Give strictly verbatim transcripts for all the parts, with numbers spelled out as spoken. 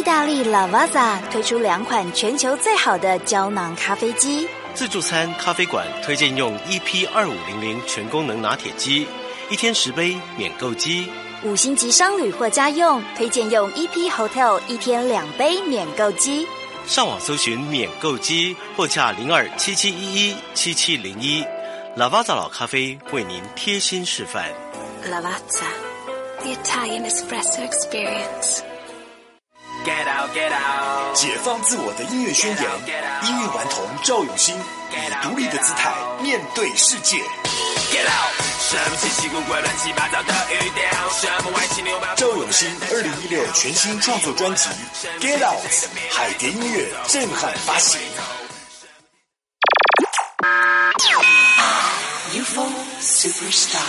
大利 Lavazza 推出两款全球最好的胶囊咖啡机。 自助餐咖啡馆推荐用 E P 二五零零全功能拿铁机，一天十杯免购机。 五星级商旅或家用推荐用 E P Hotel 一天两杯免购机。 上网搜寻免购机或洽零二七七一一七七零一。Lavazza 老咖啡为您贴心示范。 Lavazza, the Italian espresso experience. Get out, get out. 解放自我的音乐宣言，音乐顽童赵永新以独立的姿态面对世界。 Get out. 什么奇奇怪怪乱七八糟的语调，什么歪七扭八。 赵永新二零一六全新创作专辑 Get Out 海蝶音乐震撼发行。U F O Superstar。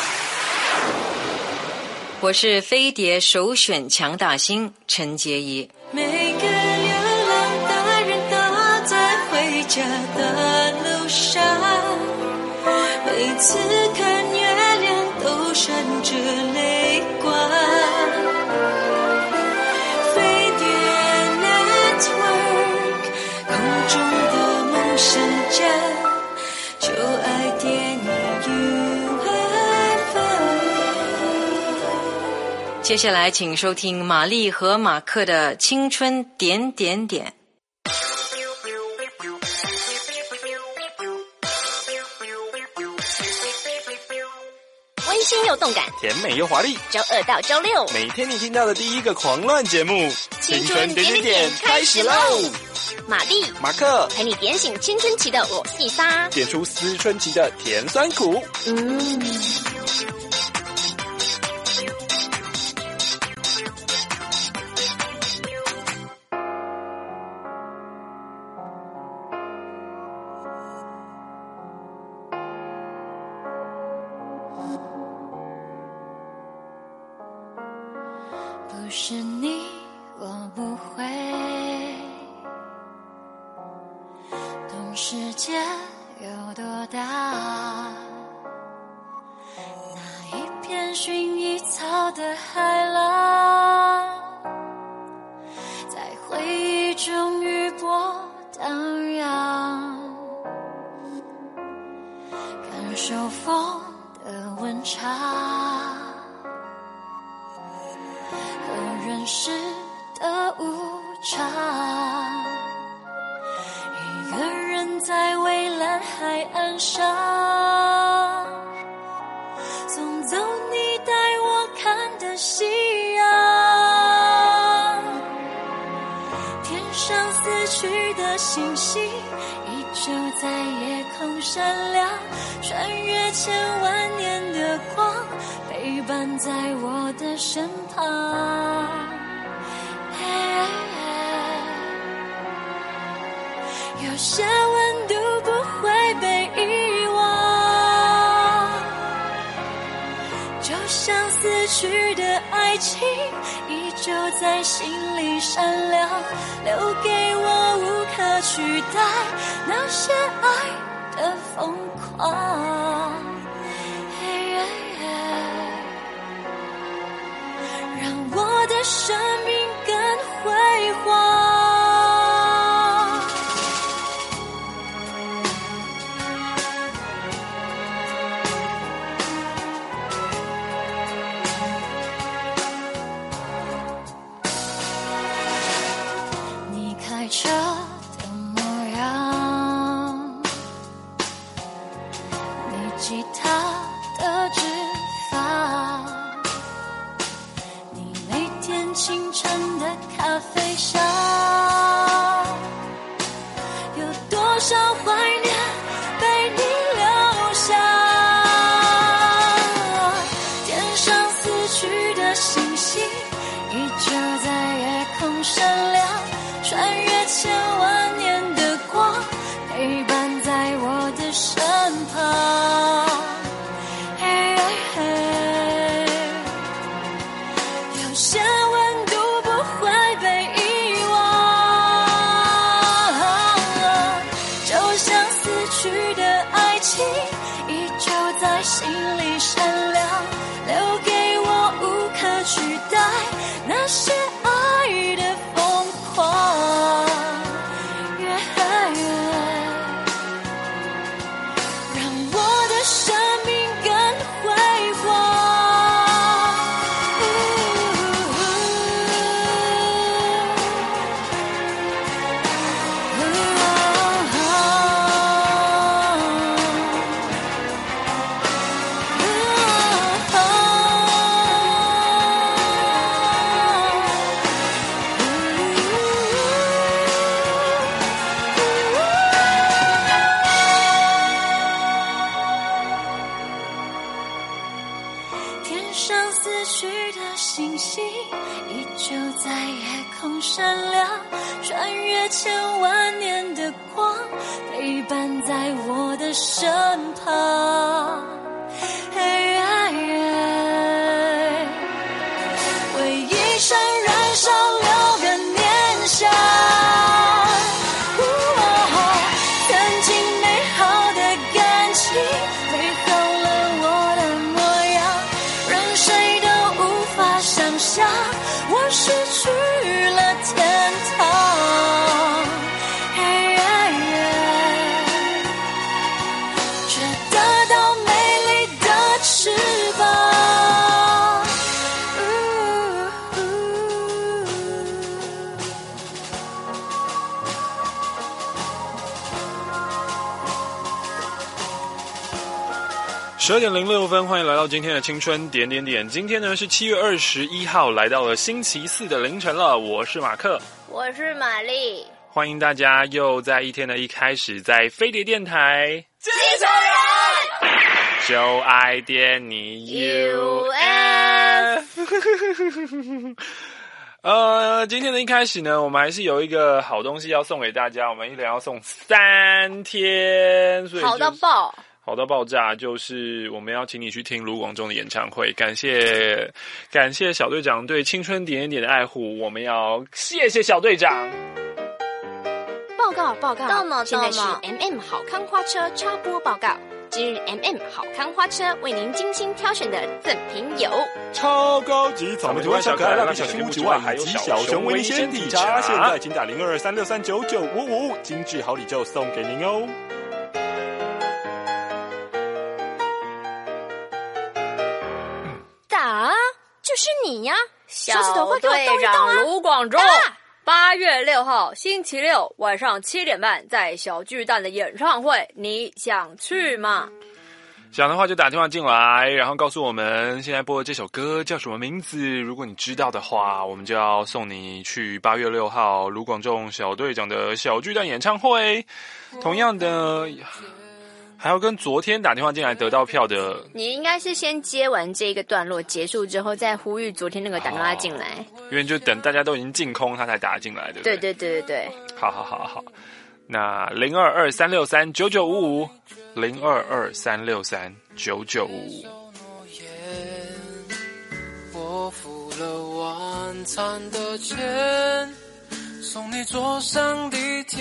我是飞碟首选强大星陈洁仪。 每个流浪的人都在回家的路上，每次看月亮都闪着泪光。飞碟 Network 空中的梦想家，就爱电影 U F O。 接下来请收听玛丽和马克的青春点点点。 温馨又动感， 甜美又华丽， 周二到周六每天你听到的第一个狂乱节目， 青春点点点开始喽！玛丽、 马克陪你点醒青春期的我细沙， 点出思春期的甜酸苦。 嗯。 不是你，我不会懂世界有多大，那一片薰衣草的海浪，在回忆中余波荡漾，感受风的温差，人世的无常，一个人在蔚蓝海岸上，送走你带我看的夕阳。天上死去的星星依旧在夜空闪亮，穿越千万年的光，陪伴在我的身旁。有些温度不会被遗忘，就像死去的爱情依旧在心里闪亮，留给我无可取代那些爱的疯狂。让我的生命更辉煌。你开车的模样，你吉他的指法，清晨的咖啡香，有多少怀念被你留下。天上死去的星星依旧在夜空闪亮，穿越千万年的光，陪伴在我的身旁。嘿嘿有些温度不会被遗忘，就像死去的爱情依旧在心里闪亮，留给我无可取代上死去的星星依旧在夜空闪亮，穿越千万年的光，陪伴在我的身旁。嘿呀耶，回忆上燃烧六个念想，曾经美好的感情美好了我的模样，让谁都无法想象我失去了天堂。嘿呀耶，却得到美丽的翅膀。 十二点零六分，欢迎来到今天的青春点点点。今天呢是七月二十一号，来到了星期四的凌晨了。我是马克， 我是玛丽， 欢迎大家又在一天的一开始，在飞碟电台机器人就爱点你 U F。呃，今天的一开始呢，我们还是有一个好东西要送给大家，我们一连要送三天，所以、就是、 好到爆。 好到爆炸，就是我们要请你去听卢广仲的演唱会，感谢感谢小队长对青春点点点的爱护，我们要谢谢小队长。 报告报告， 到吗现在是 M M 好康花车插播报告。今日 M M 好康花车为您精心挑选的赠品有超高级草莓图案小可爱蜡笔小新屋之外，还有小熊维尼鲜体茶。现在请打零二二三六三九九五五，精致好礼就送给您哦。 打，就是你呀！ 小队长卢广仲，八月六号星期六晚上七点半在小巨蛋的演唱会，你想去吗？ 想的话就打电话进来，然后告诉我们现在播的这首歌叫什么名字。如果你知道的话，我们就要送你去八月六号卢广仲小队长的小巨蛋演唱会。同样的，还要跟昨天打电话进来得到票的， 你应该是先接完这个段落结束之后，再呼吁昨天那个打电话进来， 因为就等大家都已经净空，他才打进来，对不对？ 对对对对对。 好好好好，那零二二三六三九九五五，零二二三六三九九五五。 我付了晚餐的钱，送你坐上地铁。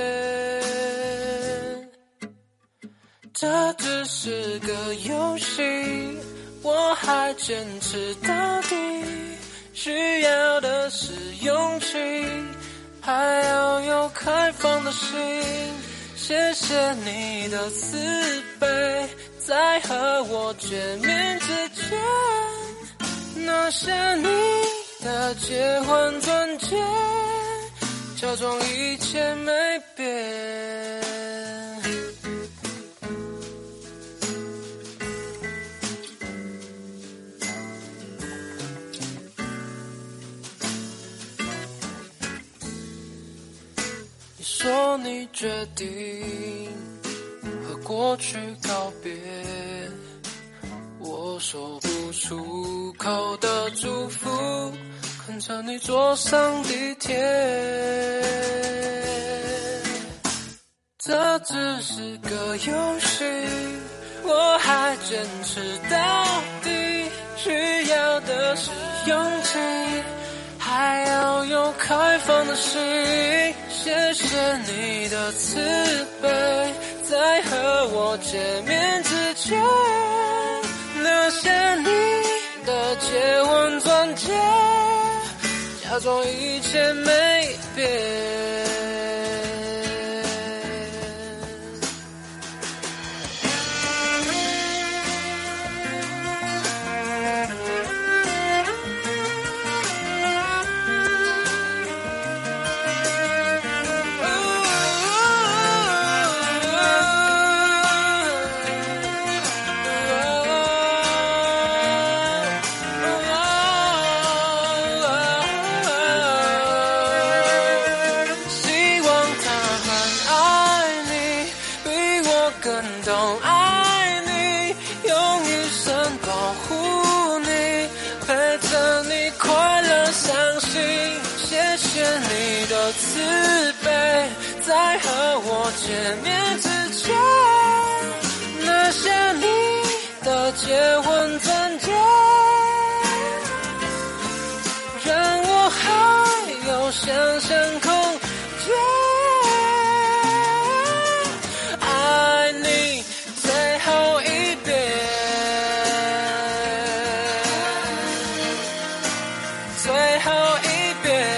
这只是个游戏，我还坚持到底。需要的是勇气，还要有开放的心。谢谢你的慈悲，在和我见面之前，拿下你的结婚钻戒，假装一切没变。说你决定和过去告别，我说不出口的祝福，看着你坐上地铁。这只是个游戏，我还坚持到底。需要的是勇气，还要有开放的心。谢谢你的慈悲，在和我见面之前，留下你的结婚钻戒，假装一切没变。 的慈悲，在和我见面之前，拿下你的结婚钻戒，让我还有想象空间。爱你最后一遍，最后一遍，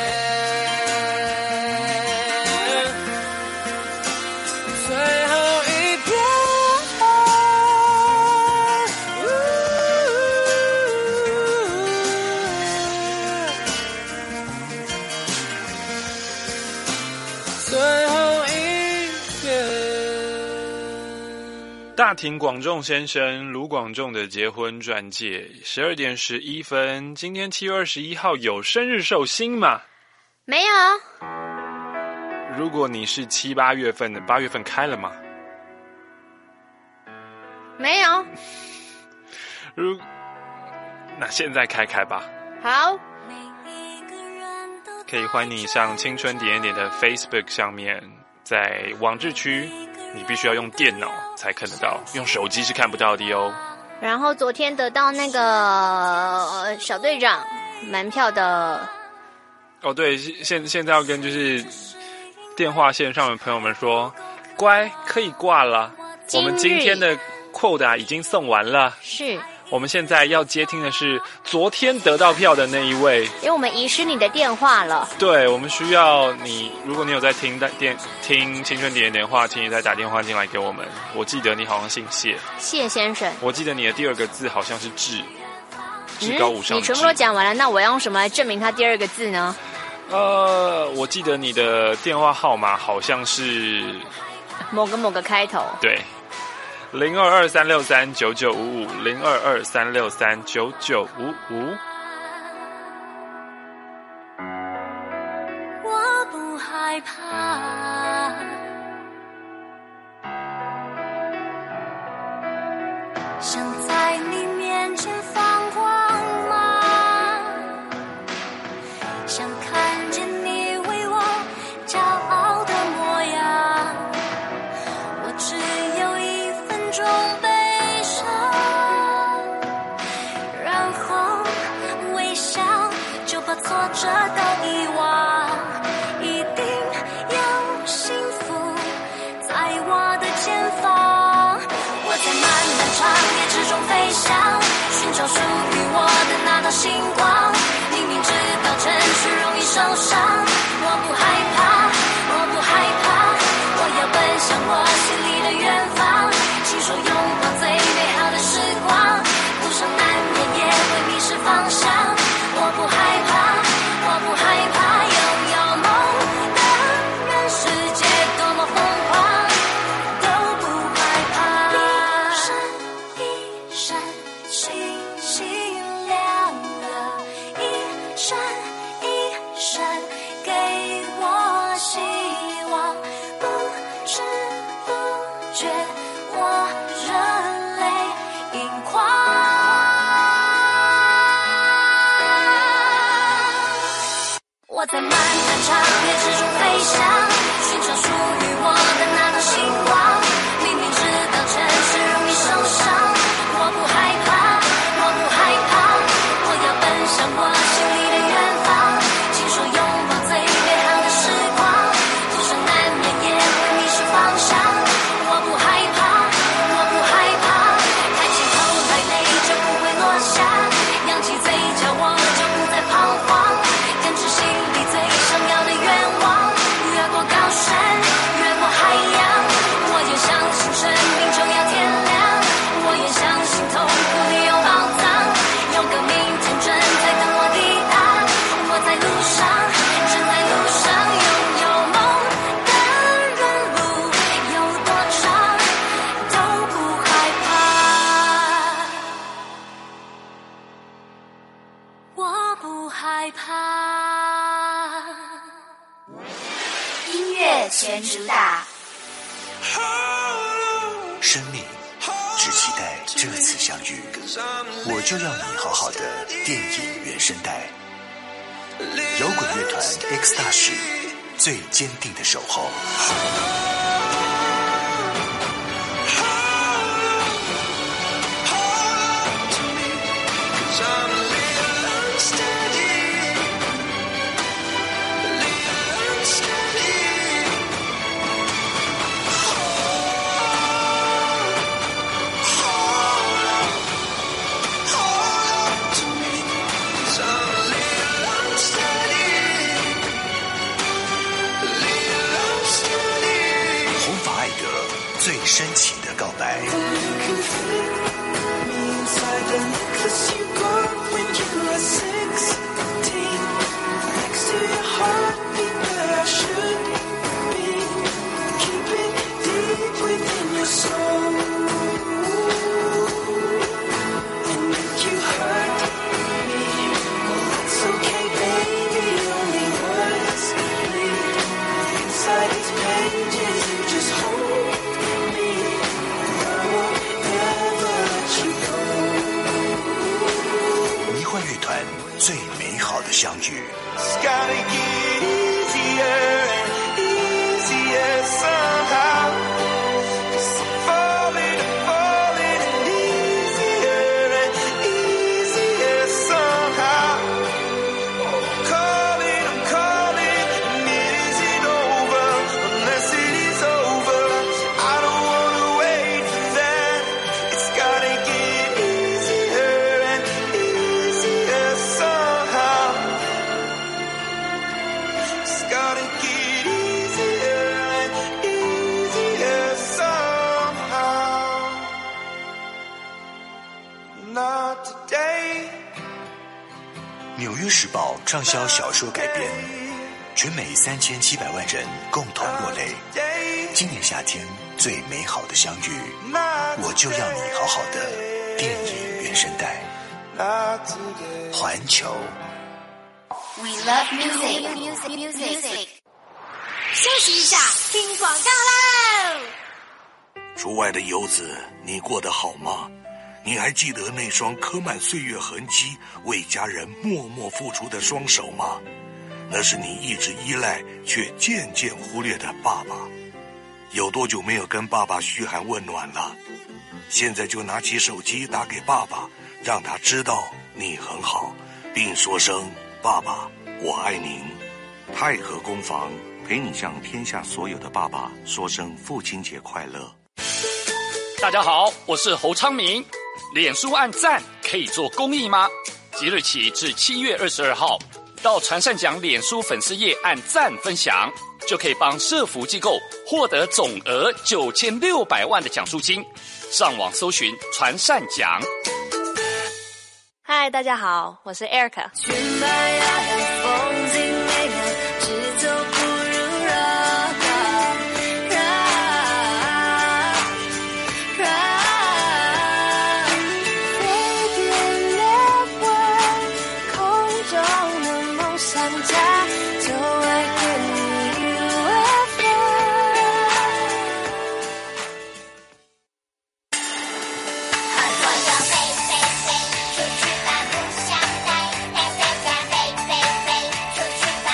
最后一遍。最后一遍。 大庭广众先生卢广仲的结婚钻戒，十二点十一分。今天七月二十一号有生日寿星吗？ 没有。 如果你是七八月份的，八月份开了吗？ 没有。 如那现在开开吧。 好。 可以欢迎你上青春点点的 Facebook 上面，在网志区，你必须要用电脑才看得到，用手机是看不到的哦。 然后昨天得到那个、呃、小队长门票的。 哦，对，现现在要跟就是电话线上的朋友们说，乖，可以挂了。我们今天的 quota 已经送完了。 是。 我们现在要接听的是昨天得到票的那一位， 因为我们遗失你的电话了。 对，我们需要你，如果你有在听电听青春点点话，请你再打电话进来给我们。我记得你好像姓谢， 谢先生。 我记得你的第二个字好像是志，至高无上的志、 嗯。你全部都讲完了，那我要用什么来证明他第二个字呢？ 呃，我记得你的电话号码好像是某个某个开头。 对。零二二三六三九九五五，零二二三六三九九五五。 我不害怕，想在你面前放光芒，想看见你为我骄傲的模样。我只有一分钟悲伤，然后微笑就把挫折都遗忘。一定有幸福在我的前方。我在漫漫长夜之中飞翔，寻找属于我的那道星光。明明知道城市容易受伤，我不害怕，我不害怕，我要奔向我心里的远方。亲手拥抱最美好的时光，路上难免也会迷失方向。我不害怕，我不害怕，拥有梦的人，世界多么疯狂都不害怕。一闪一闪星星亮了，一闪一闪给我希望，不知不觉我热泪盈眶。我在漫漫长夜之中飞翔，寻找属于我的那道星光。明明知道城市容易受伤，我不害怕，我不害怕，我要奔向我心里的远方。亲手拥抱最美好的时光，路上难免也会迷失方向。我不害怕，我不害怕，抬起头来泪就不会落下，扬起嘴角我就不再彷徨，根治心里最想要的愿望。越过高山，越过海洋，我也相信生命就要天亮，我也相信痛苦里有宝藏，有个明天正在等我抵达。我在路上，正在路上，拥有梦的人，路有多长都不害怕。我不害怕。 音乐全主打， 生命只期待这次相遇，我就要你好好的电影原声带。摇滚乐团 X 大使最坚定的守候。最深情的告白。最美好的相遇。纽约时报畅销小说改编，全美三千七百万人共同落泪。今年夏天最美好的相遇，我就要你好好的。电影原声带，环球。 We love music, music, music. 休息一下，听广告喽。 出外的游子，你过得好吗？你还记得那双刻满岁月痕迹、为家人默默付出的双手吗？那是你一直依赖却渐渐忽略的爸爸。有多久没有跟爸爸嘘寒问暖了？现在就拿起手机打给爸爸，让他知道你很好，并说声爸爸我爱您。泰和工坊陪你向天下所有的爸爸说声父亲节快乐。 大家好，我是侯昌明。脸书按赞可以做公益吗？即日起至七月二十二号，到传善奖脸书粉丝页按赞分享，就可以帮社福机构获得总额九千六百万的奖助金。上网搜寻传善奖。 嗨，大家好，我是 Erica。 出去吧，不想待，待在家，飞飞飞，出去吧。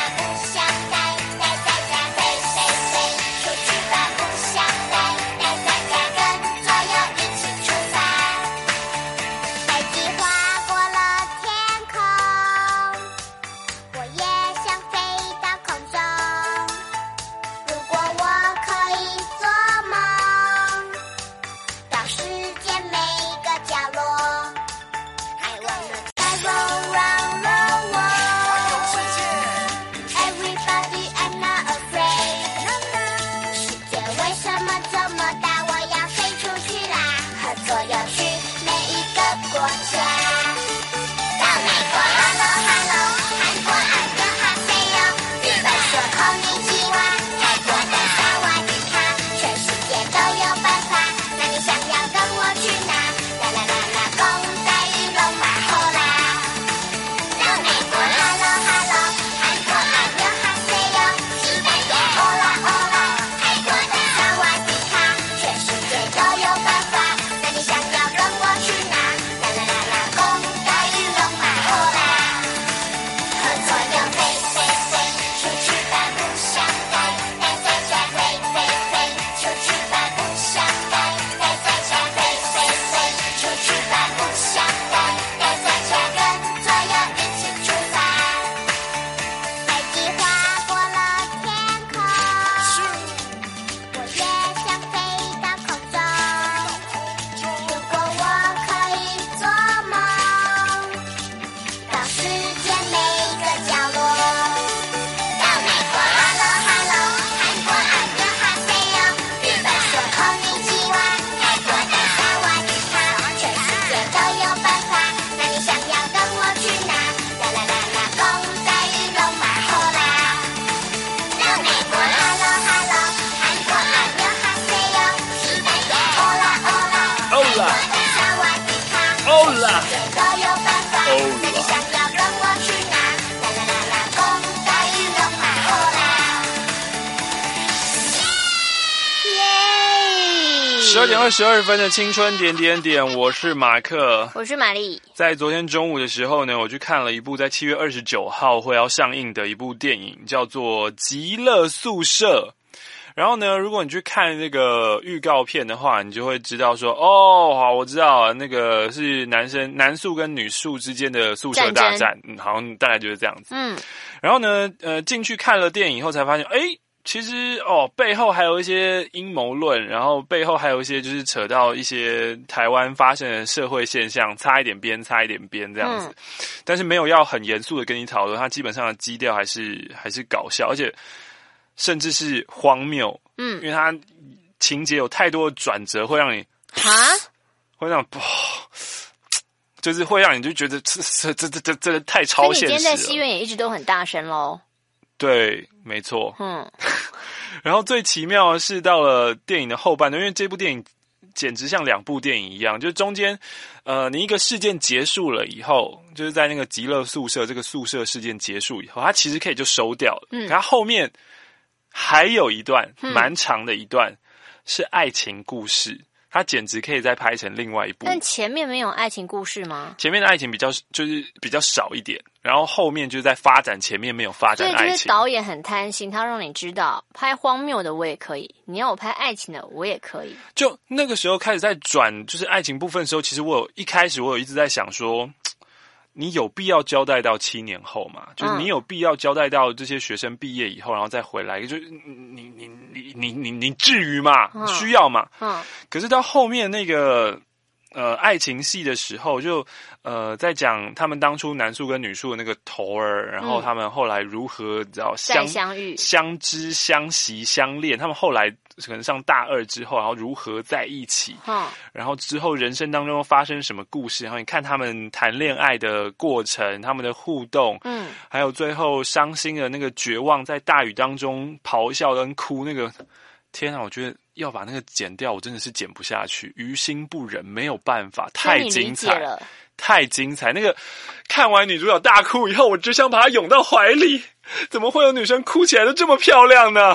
十二点二十二分的青春点点点，我是马克， 我是玛丽。 在昨天中午的时候呢，我去看了一部在七月二十九号会要上映的一部电影，叫做《极乐宿舍》。然后呢，如果你去看那个预告片的话，你就会知道说，哦，好，我知道那个是男生男宿跟女宿之间的宿舍大战，嗯，好像大概就是这样子。嗯，然后呢，呃，进去看了电影以后才发现，哎，其实哦，背后还有一些阴谋论，然后背后还有一些就是扯到一些台湾发生的社会现象，擦一点边，擦一点边这样子。嗯，但是没有要很严肃的跟你讨论，它基本上的基调还是还是搞笑，而且甚至是荒谬。嗯，因为它情节有太多的转折，会让你哈， 会让你，就是会让你就觉得这这这这这真的太超现实了。所以你今天在戏院也一直都很大声咯。 对，没错。嗯，然后最奇妙的是到了电影的后半段，因为这部电影简直像两部电影一样，就是中间，呃，你一个事件结束了以后，就是在那个极乐宿舍这个宿舍事件结束以后，它其实可以就收掉了。嗯，可它后面还有一段蛮长的一段，嗯，是爱情故事。它简直可以再拍成另外一部。 但前面没有爱情故事吗？ 前面的爱情比较就是比较少一点，然后后面就是在发展前面没有发展爱情。 所以就是导演很贪心，他让你知道拍荒谬的我也可以，你要我拍爱情的我也可以。 就那个时候开始在转就是爱情部分的时候，其实我有一开始我有一直在想说，你有必要交代到七年后吗？就是你有必要交代到这些学生毕业以后，然后再回来？就你你你你你你至于吗？嗯，需要吗？嗯。可是到后面那个呃爱情戏的时候，就呃在讲他们当初男宿跟女宿的那个头儿，然后他们后来如何知道相相遇、 相知、相惜、相恋，他们后来可能上大二之后，然后如何在一起，嗯，然后之后人生当中发生什么故事，然后你看他们谈恋爱的过程，他们的互动，嗯，还有最后伤心的那个绝望，在大雨当中咆哮跟哭那个，天啊，我觉得要把那个剪掉，我真的是剪不下去，于心不忍，没有办法，太精彩了，太精彩。那个看完女主角大哭以后，我只想把她拥到怀里。怎么会有女生哭起来都这么漂亮呢？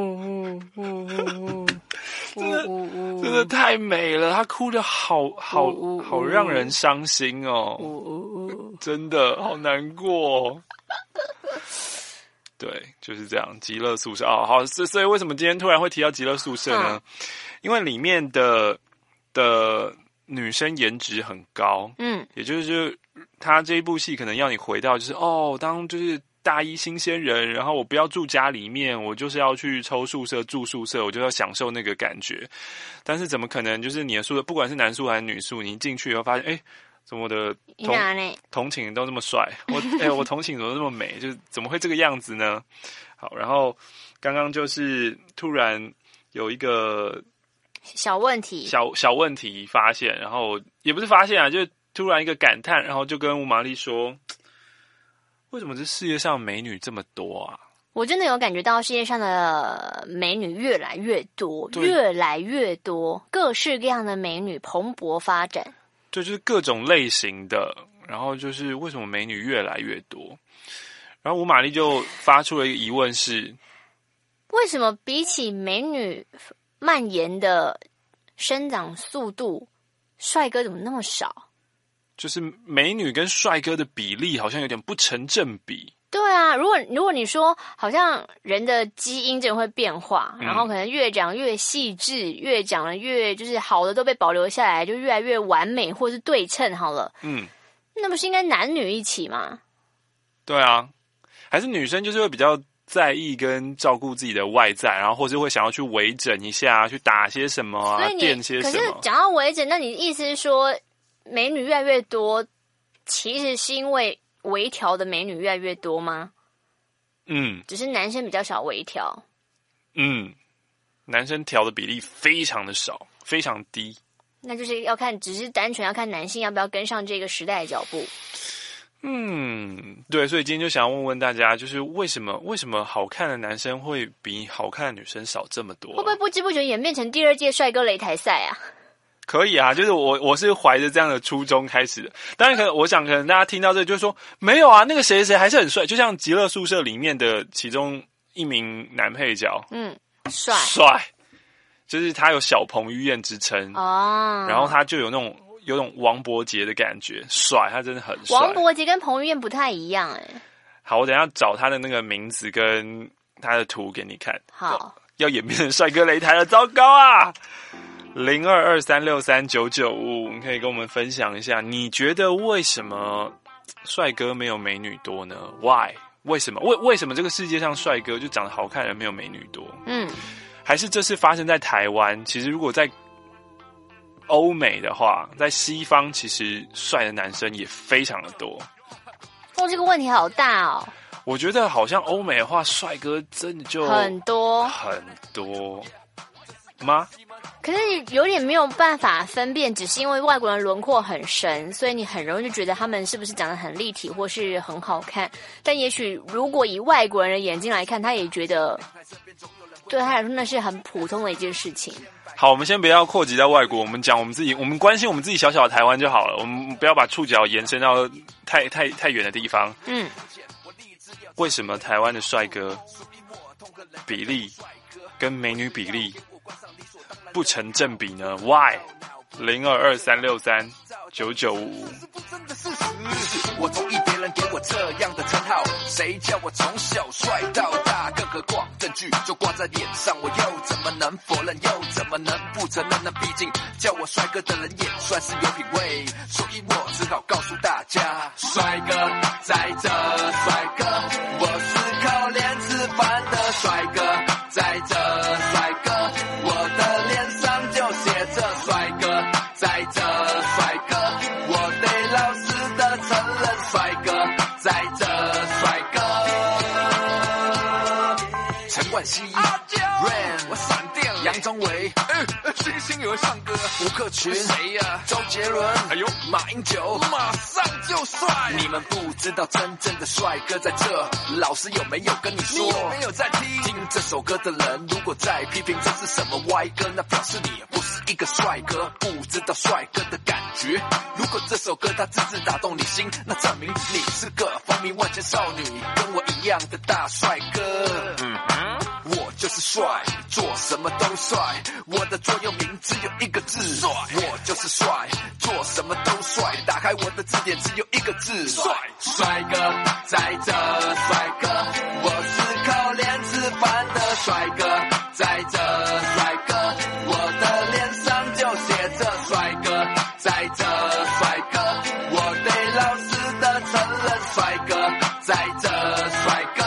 真的真的太美了，她哭得好好好让人伤心哦，真的好难过哦。对，就是这样。极乐宿舍哦，好，所以为什么今天突然会提到极乐宿舍呢？因为里面的的女生颜值很高，嗯，也就是他这一部戏可能要你回到就是哦，当就是大一新鲜人，然后我不要住家里面，我就是要去抽宿舍住宿舍，我就要享受那个感觉。但是怎么可能就是你的宿舍，不管是男宿还是女宿，你进去以后发现，哎，怎么我的同同寝都那么帅，我哎我同寝怎么那么美，就是怎么会这个样子呢？好，然后刚刚就是突然有一个小问题， 小小问题发现，然后也不是发现啊，就突然一个感叹，然后就跟吴玛丽说，为什么这世界上美女这么多啊？ 我真的有感觉到世界上的美女越来越多，越来越多，各式各样的美女蓬勃发展。 对，就是各种类型的，然后就是为什么美女越来越多？然后吴玛丽就发出了一个疑问是： 为什么比起美女蔓延的生长速度，帅哥怎么那么少？ 就是美女跟帅哥的比例好像有点不成正比。 对啊，如果如果你说好像人的基因真的会变化，嗯，然后可能越长越细致，越长得越就是好的都被保留下来，就越来越完美或是对称好了。嗯，那不是应该男女一起吗？ 对啊，还是女生就是会比较在意跟照顾自己的外在，然后或是会想要去微整一下，去打些什么啊，垫些什么。 可是讲到微整，那你意思是说美女越来越多，其实是因为微调的美女越来越多吗？嗯，只是男生比较少微调。 嗯，男生调的比例非常的少，非常低。 那就是要看，只是单纯要看男性要不要跟上这个时代的脚步。 嗯，对，所以今天就想要问问大家，就是为什么为什么好看的男生会比好看的女生少这么多，啊？ 会不会不知不觉演变成第二届帅哥擂台赛啊？ 可以啊，就是我我是怀着这样的初衷开始的。当然，可能我想可能大家听到这就是说没有啊，那个谁谁谁还是很帅，就像极乐宿舍里面的其中一名男配角， 嗯，帅帅， 就是他有小彭于晏之称哦，然后他就有那种有种王柏杰的感觉，帅，他真的很帅。 王柏杰跟彭于晏不太一样哎。 好，我等一下找他的那个名字跟他的图给你看。 好， 要演变成帅哥擂台了，糟糕啊！零二二三六三九九五，你可以跟我们分享一下，你觉得为什么帅哥没有美女多呢 ？Why？ 为什么？为为什么这个世界上帅哥就长得好看的人没有美女多？嗯。还是这是发生在台湾？其实如果在欧美的话，在西方其实帅的男生也非常的多。 哦，这个问题好大哦。 我觉得好像欧美的话，帅哥真的就很多很多吗？ 可是你有点没有办法分辨，只是因为外国人轮廓很深，所以你很容易就觉得他们是不是长得很立体或是很好看。但也许如果以外国人的眼睛来看，他也觉得对他来说那是很普通的一件事情。 好，我们先不要扩及到外国，我们讲我们自己，我们关心我们自己小小的台湾就好了。我们不要把触角延伸到太太太远的地方。嗯，为什么台湾的帅哥比例跟美女比例不成正比呢 ？Why？ 零二二三六三九九五五。 我同意别人给我这样的称号，谁叫我从小帅到大？更何况证据就挂在脸上，我又怎么能否认？又怎么能不承认呢？毕竟叫我帅哥的人也算是有品味，所以我只好告诉大家：帅哥在这，帅哥，我是靠脸吃饭的帅哥，在这，帅哥，我的脸上就写着帅哥，在这，帅哥，我得老实的承认，帅哥，在这，帅哥。陈冠希 ，Rain， 我闪电，杨宗纬，呃，星星有唱歌，吴克群，谁呀？周杰伦，哎呦，马英九，马上就帅。你们不知道真正的帅哥在这，老师有没有跟你说？你有没有在听？听这首歌的人，如果在批评这是什么歪歌，那表示你不是一个帅哥，不知道帅哥的感觉。如果这首歌它字字打动你心，那证明你是个风靡万千少女，跟我一样的大帅哥。嗯哼，我就是帅，做什么都帅，我的座右铭只有一个字，帅。我就是帅，做什么都帅，打开我的字典只有一个字，帅。帅哥在这，帅哥，我是靠脸吃饭的帅哥，在这，帅哥，我的脸上就写着帅哥，在这，帅哥，我得老实的承认，帅哥，在这，帅哥。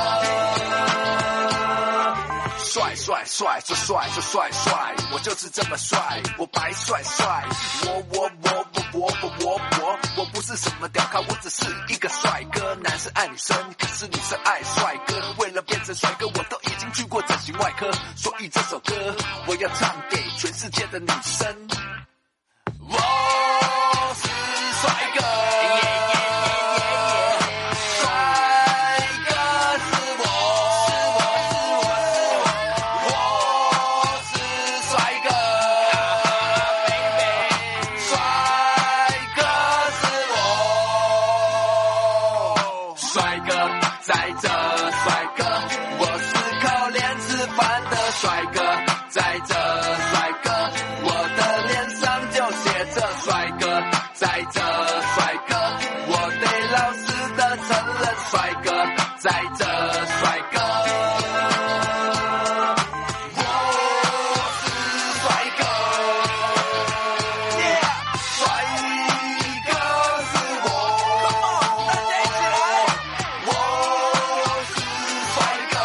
帅帅帅，说帅就帅帅，我就是这么帅，我白帅帅，我我我我我我我我我不是什么屌咖，我只是一个帅哥。男生爱女生，可是女生爱帅哥。为了变成帅哥，我都已经去过整形外科，所以这首歌我要唱给全世界的女生。我是帅哥。帅哥在这，帅哥，我的脸上就写着帅哥，在这，帅哥，我得老实的承认，帅哥，在这，帅哥，我是帅哥，帅哥是我，大家一起来，我是帅哥。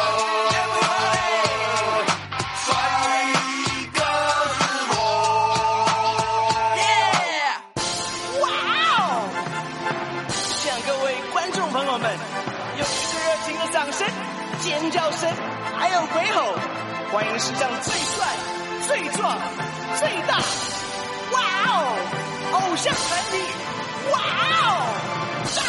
尖叫声，还有鬼吼，欢迎史上最帅、最壮、最大，哇哦！偶像团体，哇哦！炸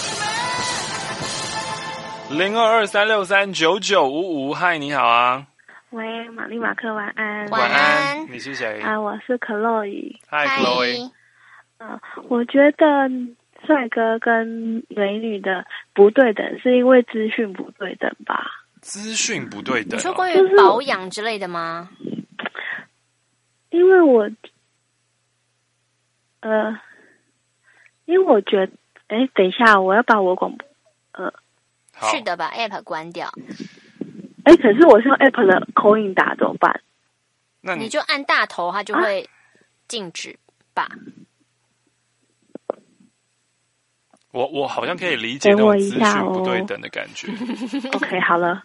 死们！零二二三六三九九五五，嗨，你好啊。 喂，玛丽马克，晚安。 晚安。你是谁？ 啊，我是 Chloe。 嗨 ，Chloe。 啊，我觉得帅哥跟美女的不对等，是因为资讯不对等吧？ 资讯不对等、啊， 你说关于保养之类的吗？ 因为我，呃，因为我觉得，哎，等一下，我要把我广播，呃， 是的，把 App 关掉。 哎，可是我是用 App 的口音打怎么办？ 那你, 你就按大头，它就会静止吧。啊、 我我好像可以理解那种资讯不对等的感觉。 哦、OK， 好了。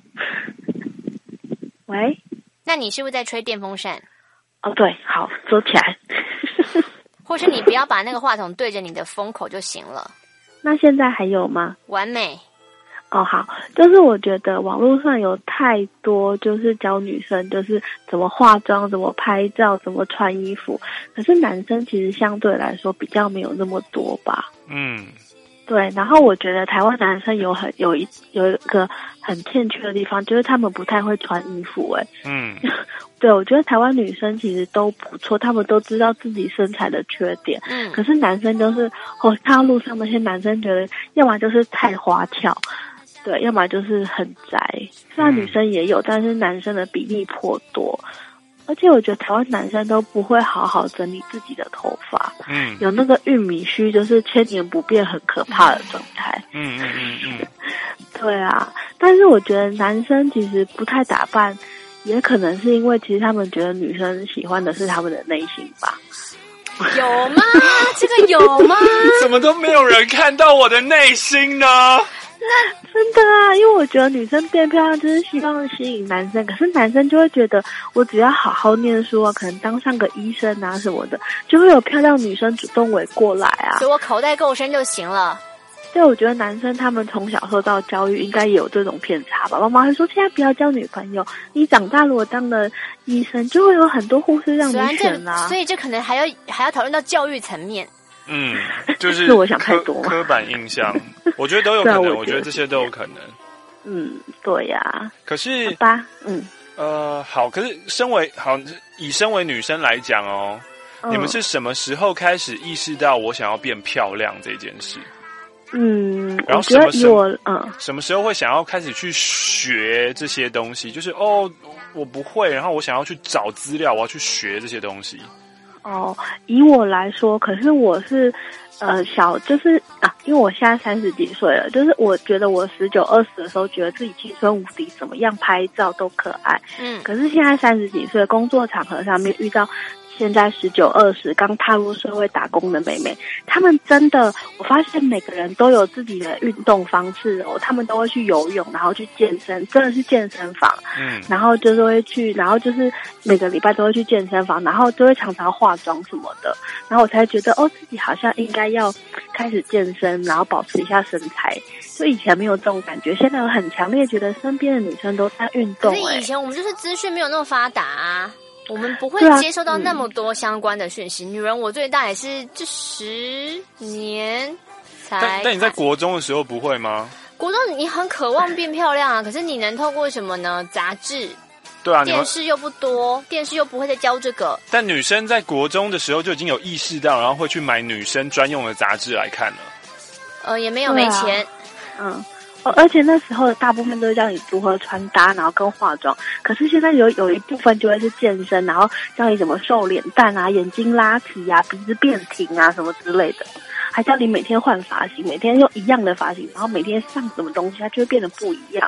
喂， 那你是不是在吹电风扇？ 哦，对，好，收起来。 或是你不要把那个话筒对着你的风口就行了。 那现在还有吗？ 完美。 哦，好，就是我觉得网络上有太多就是教女生就是怎么化妆、怎么拍照、怎么穿衣服，可是男生其实相对来说比较没有那么多吧。 嗯， 对。然后我觉得台湾男生有很有一有一个很欠缺的地方，就是他们不太会穿衣服。哎， 嗯， 对，我觉得台湾女生其实都不错，他们都知道自己身材的缺点。 嗯， 可是男生就是我看到路上那些男生觉得，要么就是太花俏。对，要么就是很宅，虽然女生也有，嗯、但是男生的比例颇多。而且我觉得台湾男生都不会好好整理自己的头发， 嗯， 有那个玉米须，就是千年不变，很可怕的状态。 嗯嗯嗯嗯， 对啊，但是我觉得男生其实不太打扮，也可能是因为其实他们觉得女生喜欢的是他们的内心吧。 有吗？这个有吗？ 怎么都没有人看到我的内心呢？ 那真的啊，因为我觉得女生变漂亮就是希望吸引男生，可是男生就会觉得我只要好好念书啊，可能当上个医生啊什么的，就会有漂亮女生主动围过来啊。 所以我口袋够深就行了。 对，我觉得男生他们从小受到教育，应该也有这种偏差吧。妈妈会说现在不要交女朋友，你长大如果当了医生，就会有很多护士让你选啦。 所以这可能还要还要讨论到教育层面。 嗯，就是是我想太多刻板印象，我觉得都有可能，我, 我觉得这些都有可能。 嗯，对呀、啊。 可是， 好吧，嗯， 呃，好，可是身为好以身为女生来讲哦、嗯，你们是什么时候开始意识到我想要变漂亮这件事？ 嗯， 然后什么时候嗯， 什么时候会想要开始去学这些东西？就是哦，我不会，然后我想要去找资料，我要去学这些东西。 哦，以我来说，可是我是呃小，就是啊，因为我现在三十几岁了，就是我觉得我十九二十的时候，觉得自己青春无敌，怎么样拍照都可爱。 嗯， 可是现在三十几岁，工作场合上面遇到现在十九二十刚踏入社会打工的妹妹，她们真的，我发现每个人都有自己的运动方式哦，她们都会去游泳，然后去健身，真的是健身房， 嗯， 然后就是会去，然后就是每个礼拜都会去健身房，然后就会常常化妆什么的，然后我才觉得哦，自己好像应该要开始健身，然后保持一下身材。就以前没有这种感觉，现在我很强烈觉得身边的女生都在运动、欸。 可是以前我们就是资讯没有那么发达啊。我们不会接收到那么多相关的讯息。啊嗯、女人我最大也是这十年才。 但但你在国中的时候不会吗？ 国中你很渴望变漂亮啊，可是你能透过什么呢？杂志。 对啊， 电视又不多，电视又不会再教这个。 但女生在国中的时候就已经有意识到，然后会去买女生专用的杂志来看了。 呃，也没有没钱， 啊、嗯。哦，而且那时候大部分都是教你如何穿搭，然后跟化妆。可是现在有有一部分就会是健身，然后教你怎么瘦脸蛋啊、眼睛拉提啊、鼻子变挺啊什么之类的，还教你每天换发型，每天用一样的发型，然后每天上什么东西，它就会变得不一样。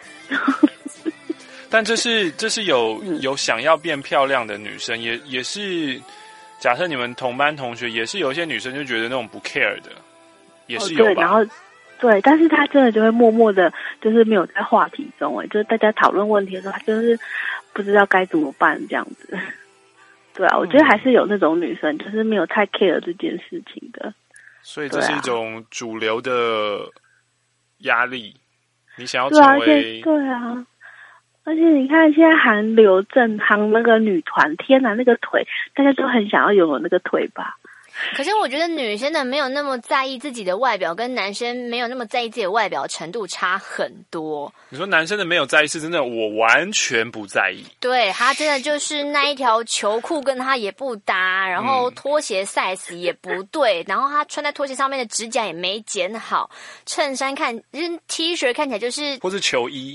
但这是这是有有想要变漂亮的女生，也也是假设你们同班同学，也是有一些女生就觉得那种不 care 的，也是有吧。 哦、对，然后。对，但是他真的就会默默的，就是没有在话题中，哎，就是大家讨论问题的时候，他就是不知道该怎么办这样子。对啊，我觉得还是有那种女生，就是没有太 care 这件事情的。 所以这是一种主流的压力，啊、你想要成为对啊，而且你看现在韩流正韩那个女团，天哪，那个腿，大家都很想要拥有那个腿吧。 可是我觉得女生的没有那么在意自己的外表，跟男生没有那么在意自己的外表程度差很多。 你说男生的没有在意是真的，我完全不在意。 对，他真的就是那一条球裤跟他也不搭，然后拖鞋 size 也不对，嗯、然后他穿在拖鞋上面的指甲也没剪好，衬衫看就是 T 恤看起来就是， 或是球衣。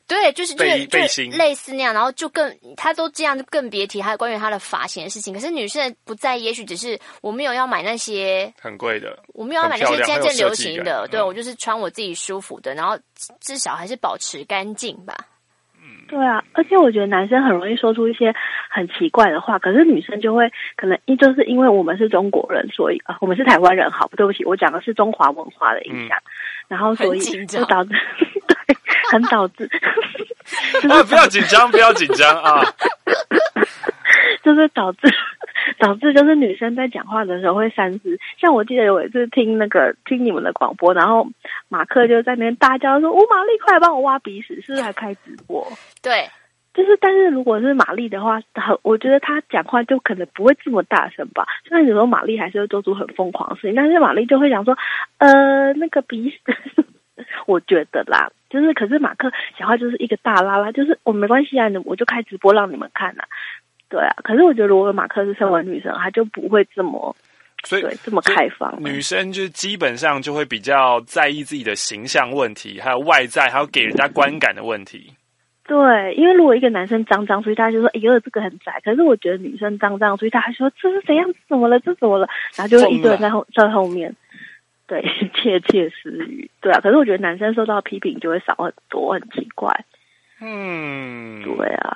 对，就是就是背心类似那样，然后就更他都这样，就更别提还有关于他的发型的事情。可是女生不在意，也许只是我没有要买那些很贵的， 我没有要买那些现在正流行的，对、 嗯、 我就是穿我自己舒服的，然后至少还是保持干净吧。 对啊，而且我觉得男生很容易说出一些很奇怪的话，可是女生就会可能就是因为我们是中国人，所以啊、呃，我们是台湾人，好，对不起，我讲的是中华文化的影响，嗯、然后所以就导致对，很导致，就是啊，不要紧张，不要紧张啊， 就是导致。导致就是女生在讲话的时候会三思，像我记得有一次听那个听你们的广播，然后马克就在那边大叫说：“吴玛丽，快来帮我挖鼻屎！”是不是还开直播？ 对， 就是但是如果是玛丽的话，我觉得她讲话就可能不会这么大声吧。虽然有时候玛丽还是会做出很疯狂的事情，但是玛丽就会讲说：“呃，那个鼻屎。”我觉得啦，就是可是马克讲话就是一个大拉拉，就是我、哦、没关系啊，我就开直播让你们看啊。对啊，可是我觉得如果马克是身为女生，她就不会这么， 所以对这么开放。 女生就基本上就会比较在意自己的形象问题，还有外在，还有给人家观感的问题。 对，因为如果一个男生脏脏，所以大家就说：“哎呦，这个很窄。”可是我觉得女生脏脏，所以大家说：“这是怎样？怎么了？这怎么了？”然后就会一堆人在后在后面，对，窃窃私语。对啊，可是我觉得男生受到批评就会少很多，很奇怪。 嗯， 对啊。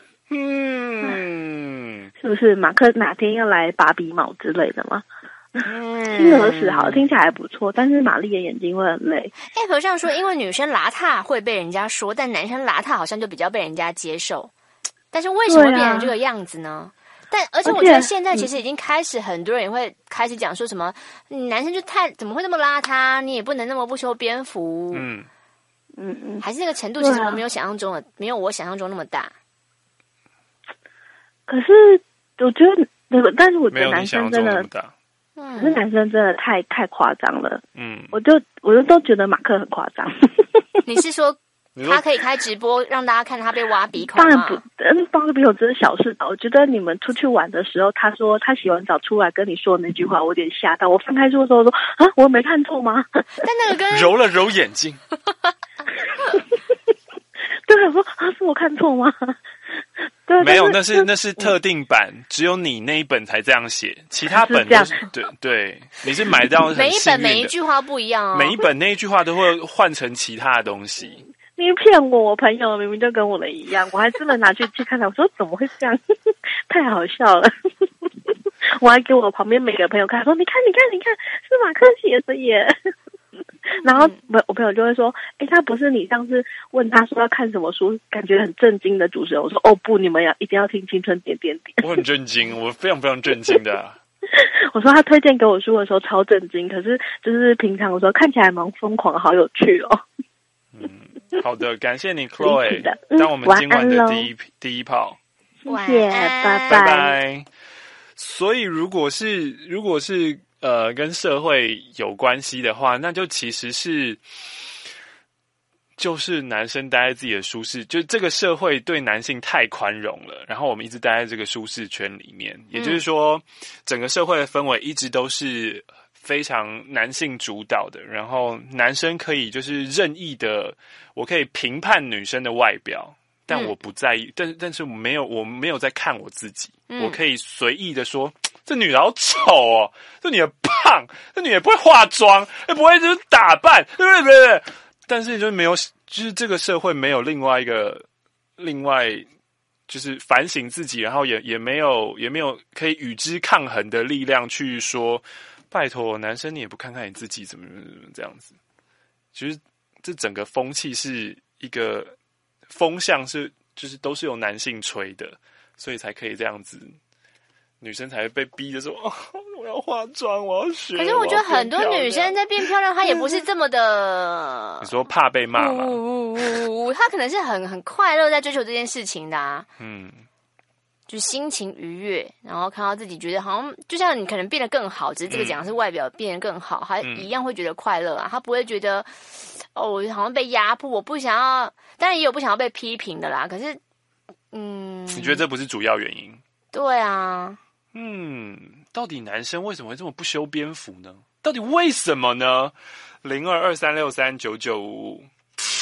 嗯， 是不是马克哪天要来拔鼻毛之类的吗？嗯，听何时好，听起来还不错，但是玛丽的眼睛会很累。 哎，和尚说，因为女生邋遢会被人家说，但男生邋遢好像就比较被人家接受。但是为什么会变成这个样子呢？啊、但而且我觉得现在其实已经开始很多人也会开始讲说什么，嗯、男生就太怎么会那么邋遢？你也不能那么不修边幅。嗯嗯嗯，还是那个程度其实我没有想象中的，啊、没有我想象中那么大。 可是我觉得那个，但是我觉得男生真的，可是男生真的太太夸张了。嗯，我就我就都觉得马克很夸张。 你是说他可以开直播让大家看他被挖鼻孔吗？ 当然不，嗯，挖鼻孔真是小事吧。我觉得你们出去玩的时候，他说他洗完澡出来跟你说的那句话，我有点吓到。我翻开书的时候说啊，我没看错吗？ 但那个跟揉了揉眼睛。 对，我说啊，是我看错吗？对， 没有，那是那是特定版，嗯、只有你那一本才这样写，其他本都是对对，你是买到很每一本每一句话不一样哦， 每一本那一句话都会换成其他的东西。 你骗我，我朋友明明就跟我的一样，我还真的拿去去看他，我说怎么会这样，太好笑了。我还给我旁边每个朋友看，说你看你看你看，是马克写的耶。然后我朋友就会说：“哎，他不是你上次问他说要看什么书，感觉很震惊的主持人。”我说：“哦不，你们要一定要听青春点点点。” 我很震惊，我非常非常震惊的、啊。 我说他推荐给我书的时候超震惊，可是就是平常的时候看起来蛮疯狂，好有趣哦。 嗯，好的，感谢你 Chloe， 当我们今晚的第一第一炮。 谢谢，拜拜拜。所以如果是如果是。呃，跟社会有关系的话，那就其实是，就是男生待在自己的舒适，就这个社会对男性太宽容了，然后我们一直待在这个舒适圈里面，嗯、也就是说，整个社会的氛围一直都是非常男性主导的，然后男生可以就是任意的，我可以评判女生的外表。但我不在意，嗯、但但是我没有，我没有在看我自己，嗯、我可以随意的说，这女的好丑哦，这女的胖，这女的不会化妆，也不会就是打扮，对不对？对对。但是就没有，就是这个社会没有另外一个，另外就是反省自己，然后也也没有也没有可以与之抗衡的力量去说，拜托男生你也不看看你自己怎么怎么这样子，其实这整个风气是一个。风向是就是都是由男性吹的，所以才可以这样子，女生才会被逼着说哦，我要化妆，我要学。 可是我觉得很多女生在变漂亮，她也不是这么的。 你说怕被骂吗？ 呜呜呜，她可能是很很快乐在追求这件事情的啊。嗯，就心情愉悦，然后看到自己觉得好像，就像你可能变得更好，只是这个讲是外表变得更好，她、嗯、一样会觉得快乐啊，她不会觉得。哦，我好像被压迫，我不想要，当然也有不想要被批评的啦。可是，嗯， 你觉得这不是主要原因？ 对啊， 嗯，到底男生为什么会这么不修边幅呢？到底为什么呢？零二二三六三九九五五。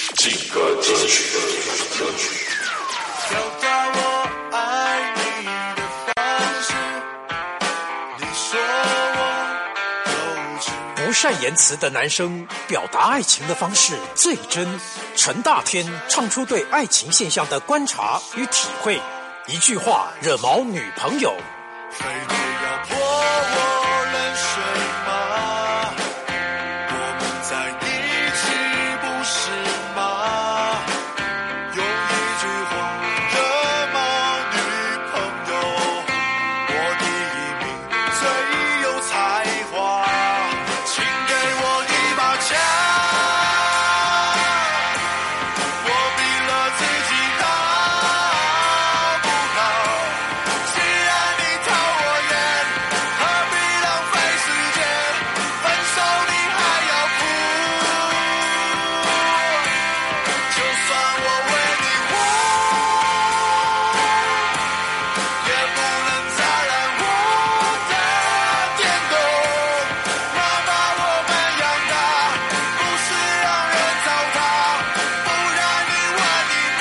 这个歌曲的歌曲。 表达我爱你的方式，你说我幼稚。 不善言辞的男生表达爱情的方式最真。陈大天唱出对爱情现象的观察与体会，一句话惹毛女朋友。 非得要泼我冷水吗？我们在一起不是吗？用一句话惹毛女朋友，我第一名最有才华，请给我一把枪，我比了自己好不好？既然你讨我厌，何必浪费时间？分手你还要哭，就算我为你活，也不能再让我的电动。妈妈我们养大，不是让人糟蹋，不然你问你妈。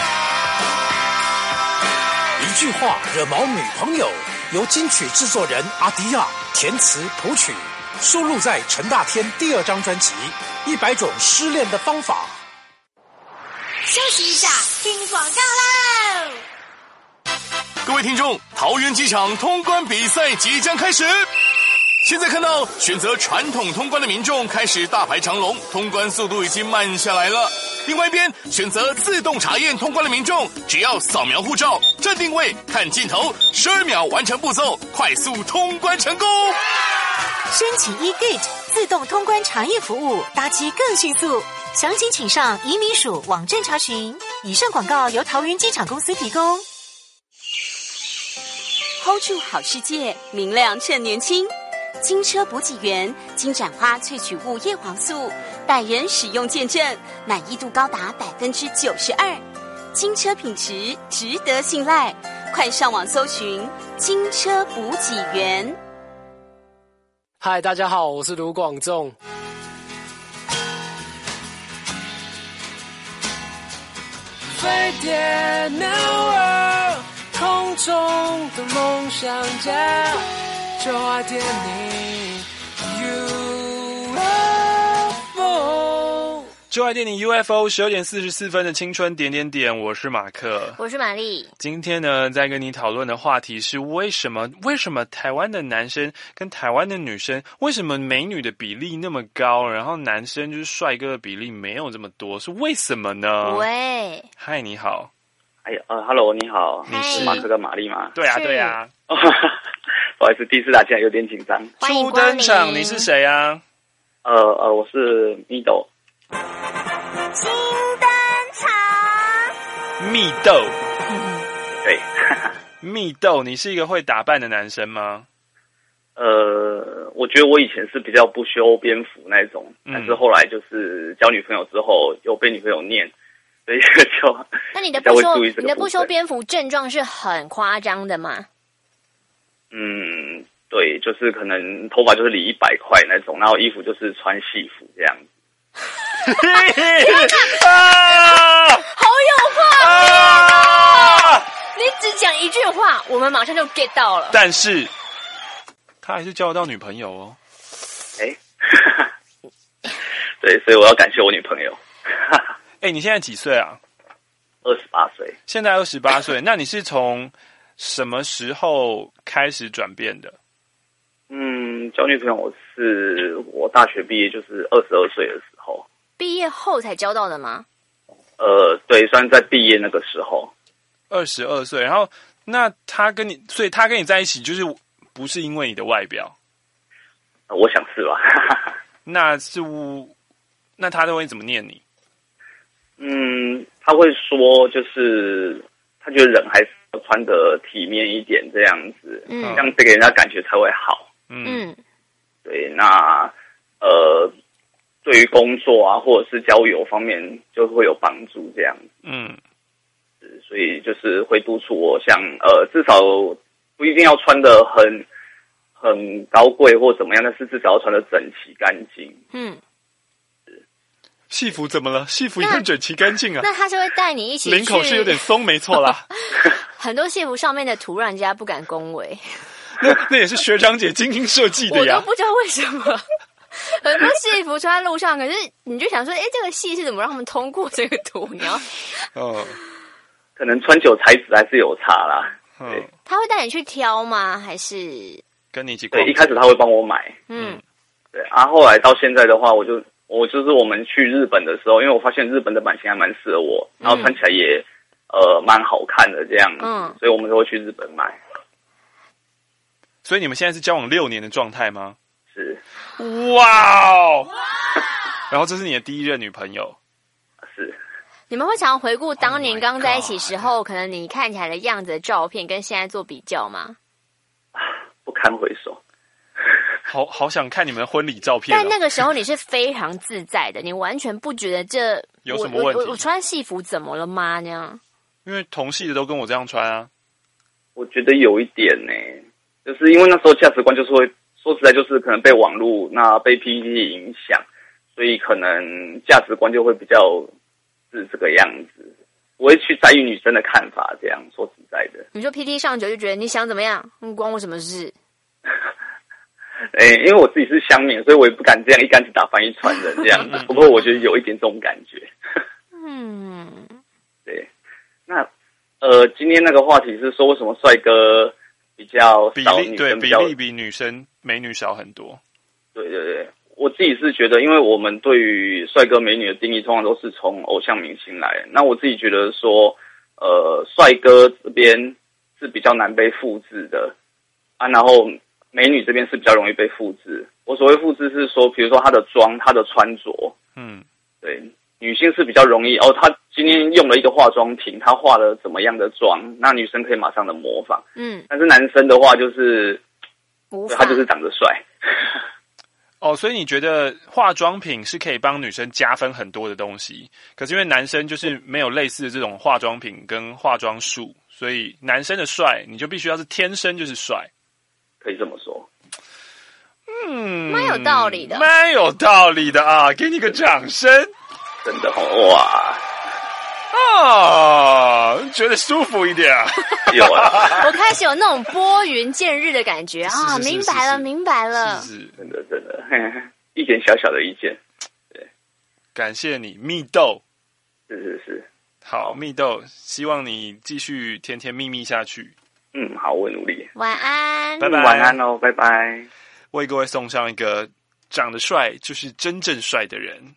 一句话惹毛女朋友，由金曲制作人阿迪亚填词谱曲，收录在陈大天第二张专辑《一百种失恋的方法》。 休息一下，听广告喽！ 各位听众，桃园机场通关比赛即将开始。现在看到选择传统通关的民众开始大排长龙，通关速度已经慢下来了。另外一边，选择自动查验通关的民众，只要扫描护照、站定位、看镜头，十二秒完成步骤，快速通关成功。 申请 e-gate 自动通关查验服务，搭机更迅速。详情请上移民署网站查询。以上广告由桃园机场公司提供。 hold 住好世界，明亮趁年轻。金车补给源金盏花萃取物叶黄素，百人使用见证，满意度高达百分之九十二。金车品质值得信赖，快上网搜寻金车补给源。 嗨，大家好，我是卢广仲。 飞碟 Network， 空中的梦想家，就爱电你 U F O。 就爱电影 U F O 十二点四十四分的青春点点点，我是马克， 我是玛丽。 今天呢，在跟你讨论的话题是为什么？为什么台湾的男生跟台湾的女生，为什么美女的比例那么高，然后男生就是帅哥的比例没有这么多？是为什么呢？ 喂， 嗨，你好。 哎呀，呃 ，Hello， 你好， 你是马克跟玛丽吗？ 对啊，对啊。 不好意思，第一次打进来有点紧张。 初登场，你是谁啊？ 呃呃，我是 Mido。 新登场， 蜜豆， 对， 蜜豆，你是一个会打扮的男生吗？ 呃，我觉得我以前是比较不修边幅那种，嗯、但是后来就是交女朋友之后，又被女朋友念，所以就那你的不修，你的不修边幅症状是很夸张的吗？ 嗯，对，就是可能头发就是理一百块那种，然后衣服就是穿戏服这样子。 天哪！啊，好有画面啊！你只讲一句话，我们马上就 get 到了。 但是他还是交得到女朋友哦。 哎，对，所以我要感谢我女朋友。 哎，你现在几岁啊？ 二十八岁。 现在二十八岁，那你是从什么时候开始转变的？ 嗯，交女朋友是我大学毕业，就是二十二岁的时候。 毕业后才交到的吗？ 呃，对，算在毕业那个时候。 二十二岁，然后那他跟你，所以他跟你在一起，就是不是因为你的外表？ 呃、我想是吧。 那是，那他都会怎么念你？ 嗯，他会说，就是他觉得人还是要穿得体面一点，这样子，嗯，这样子给人家感觉才会好。 嗯， 对，那呃。对于工作啊，或者是交友方面，就会有帮助这样。 嗯， 所以就是会督促我像，呃，至少不一定要穿得很很高贵或怎么样，但是至少要穿得整齐干净。 嗯， 戏服怎么了？戏服也很整齐干净啊。 那他是会带你一起去？ 领口是有点松，没错啦。 很多戏服上面的图让人家不敢恭维。 那那也是学长姐精心设计的呀。 我都不知道为什么。很多戏服穿在路上，可是你就想说，哎，这个戏是怎么让他们通过这个图？你要， 哦，可能穿久材质还是有差啦。 嗯， 他会带你去挑吗？还是跟你一起逛？ 对，一开始他会帮我买。 嗯， 对，啊，后来到现在的话，我就我就是我们去日本的时候，因为我发现日本的版型还蛮适合我，然后穿起来也、嗯、呃蛮好看的这样，嗯，所以我们都会去日本买。 所以你们现在是交往六年的状态吗？ 是。 哇哦！然后这是你的第一任女朋友？ 是。 你们会常回顾当年刚在一起时候， oh、可能你看起来的样子的照片，跟现在做比较吗？ 不堪回首。 好好想看你们的婚礼照片、哦。 但那个时候你是非常自在的，你完全不觉得这有什么问题？ 我, 我, 我穿戏服怎么了吗？那样？ 因为同系的都跟我这样穿啊。 我觉得有一点呢、欸，就是因为那时候价值观就是会说实在就是可能被网络那被 P T T 影响，所以可能价值观就会比较是这个样子，我会去在意女生的看法。这样说实在的， 你说 P T 上久就觉得你想怎么样，嗯，关我什么事？ 哎、欸，因为我自己是乡民，所以我也不敢这样一竿子打翻一船人这样子。不过我觉得有一点这种感觉。 嗯， 对。那呃，今天那个话题是说为什么帅哥比较少，女生比较对比例比女生美女少很多。 对对对，我自己是觉得，因为我们对于帅哥美女的定义通常都是从偶像明星来。那我自己觉得说，呃，帅哥这边是比较难被复制的啊，然后美女这边是比较容易被复制。我所谓复制是说，比如说她的妆、她的穿着，嗯，对，女性是比较容易哦。她今天用了一个化妆品，她化了怎么样的妆，那女生可以马上的模仿。嗯，但是男生的话就是，他就是长得帅。 哦，所以你觉得化妆品是可以帮女生加分很多的东西，可是因为男生就是没有类似的这种化妆品跟化妆术，所以男生的帅你就必须要是天生就是帅， 可以这么说。 嗯， 蛮有道理的， 蛮有道理的啊！给你个掌声， 真的哦哇！ 啊，觉得舒服一点啊！ 有啊， 我开始有那种拨云见日的感觉啊！明白了，明白了， 是是真的真的，一点小小的意见，对， 感谢你，蜜豆， 是是是， 好，蜜豆，希望你继续甜甜蜜蜜下去。 嗯，好，我努力。 晚安， 拜拜， 晚安哦，拜拜。 为各位送上一个长得帅就是真正帅的人。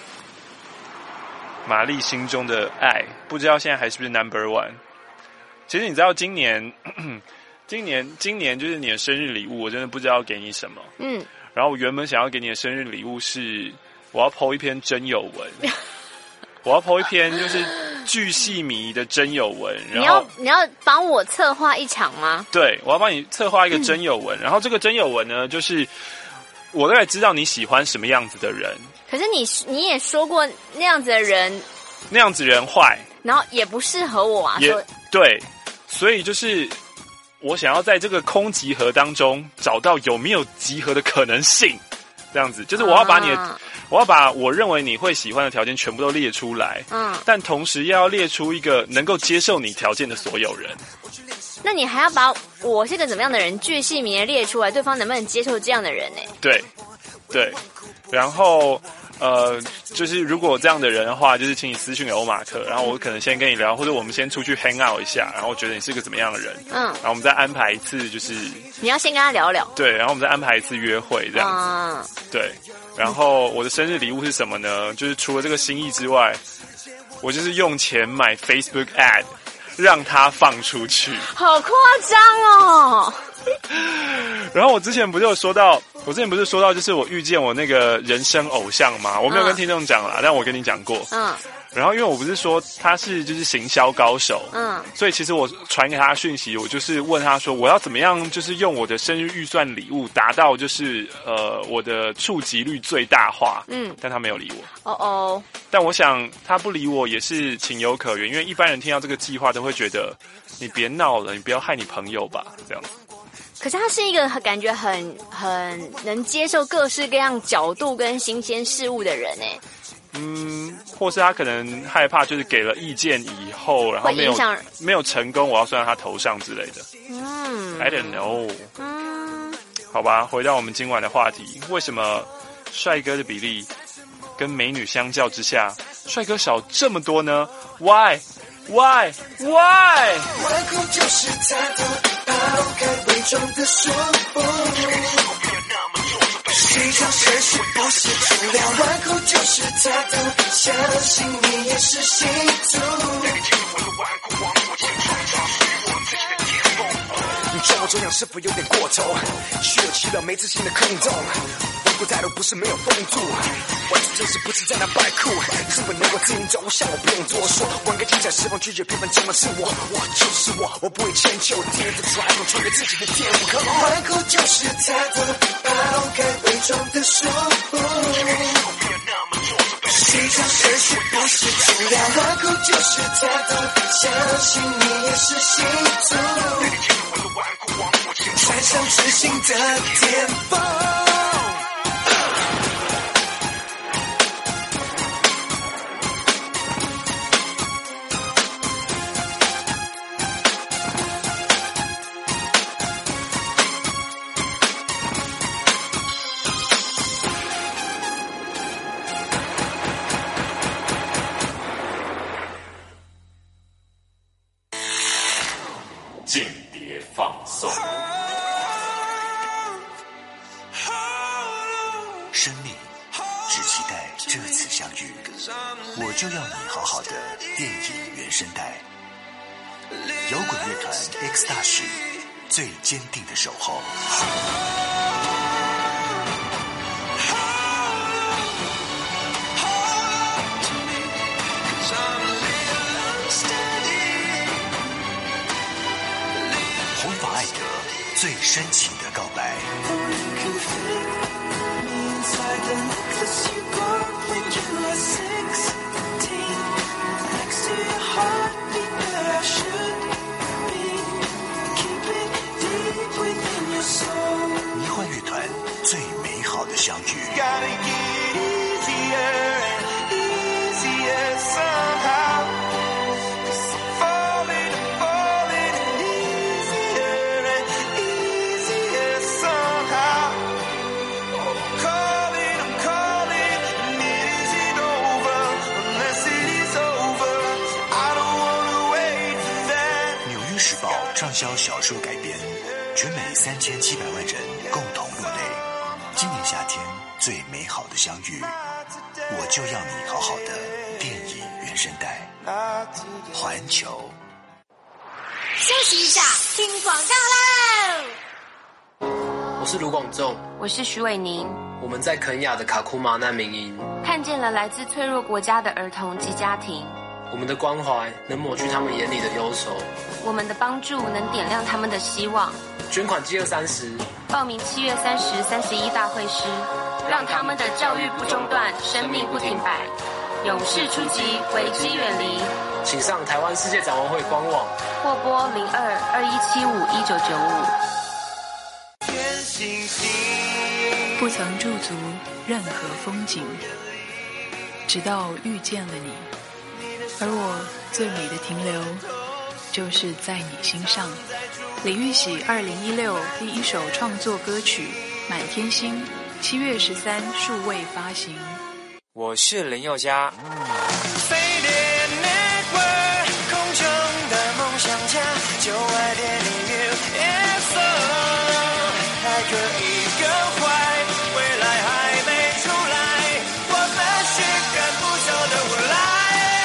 玛丽心中的爱，不知道现在还是不是 number one。其实你知道今年，今年，今年就是你的生日礼物，我真的不知道给你什么。嗯，然后我原本想要给你的生日礼物是，我要 po 一篇真有文，我要 po 一篇就是巨细靡的真有文。然后你要你要帮我策划一场吗？ 对，我要帮你策划一个真有文，嗯、然后这个真有文呢，就是我大概知道你喜欢什么样子的人。 可是你你也说过那样子的人， 那样子人坏， 然后也不适合我啊。 也对，所以就是我想要在这个空集合当中找到有没有集合的可能性，这样子就是我要把你的，啊、我要把我认为你会喜欢的条件全部都列出来，嗯，但同时要列出一个能够接受你条件的所有人。 那你还要把我是个怎么样的人巨细靡的列出来，对方能不能接受这样的人呢？ 对，对，然后。呃，就是如果这样的人的话，就是请你私讯给欧马克，然后我可能先跟你聊，或者我们先出去 hang out 一下，然后我觉得你是个怎么样的人，嗯，然后我们再安排一次，就是你要先跟他聊聊， 对，然后我们再安排一次约会这样子，嗯、对，然后我的生日礼物是什么呢？就是除了这个心意之外，我就是用钱买 Facebook ad， 让他放出去， 好夸张哦。 然后我之前不是有说到，我之前不是说到，就是我遇见我那个人生偶像嘛，我没有跟听众讲啦，嗯、但我跟你讲过。嗯。然后因为我不是说他是就是行销高手，嗯，所以其实我传给他的讯息，我就是问他说我要怎么样，就是用我的生日预算礼物达到就是呃我的触及率最大化，嗯，但他没有理我。哦哦。但我想他不理我也是情有可原，因为一般人听到这个计划都会觉得你别闹了，你不要害你朋友吧，这样子。 可是他是一个感觉很很能接受各式各样角度跟新鲜事物的人哎。 嗯，或是他可能害怕，就是给了意见以后，然后没有没有成功，我要算在他头上之类的。嗯 ，I don't know。嗯，好吧，回到我们今晚的话题，为什么帅哥的比例跟美女相较之下，帅哥少这么多呢 ？Why? Why? Why? 外裤就是他的抛开伪装的束缚，谁叫谁是不是主流？外裤就是他的，相信你也是星族。 你叫我这样是否有点过头？虚有其表没自信的空洞，顽固态度不是没有风度，玩出真实不是在那摆酷，是否能够自行走向我不用多说，玩个精彩释放拒绝批判，今晚是我，我就是我，我不会迁就天赋传统，传给自己的天赋。 外裤就是他的，抛开伪装的束缚，谁叫谁是不是主流？外裤就是他的，相信你也是星族。穿上自信的巅峰。 间谍放送。生命只期待这次相遇，我就要你好好的电影原声带。摇滚乐团 X 大使最坚定的守候。红发艾德最深情的告白。迷幻乐团最美好的相遇。畅销小说改编，全美三千七百万人共同落泪。今年夏天最美好的相遇，我就要你好好的电影原声带。环球。 休息一下，听广告喽。 我是卢广仲， 我是徐伟宁。 我们在肯亚的卡库玛难民营， 看见了来自脆弱国家的儿童及家庭。 我们的关怀能抹去他们眼里的忧愁， 我们的帮助能点亮他们的希望。 捐款饥饿三十， 报名七月三十、三十一大会师，让他们的教育不中断，生命不停摆，勇士出击，危机远离。 请上台湾世界展望会官网， 或拨零二二一七五一九九五。 不曾驻足任何风景，直到遇见了你。而我最美的停留，就是在你心上。李玉玺二零一六第一首创作歌曲《满天星》，七月十三数位发行。 我是林宥嘉。 飞碟 Network， 空中的梦想家，就爱电影 U F O， 还可以更坏，未来还没出来，我们是赶不走的未来。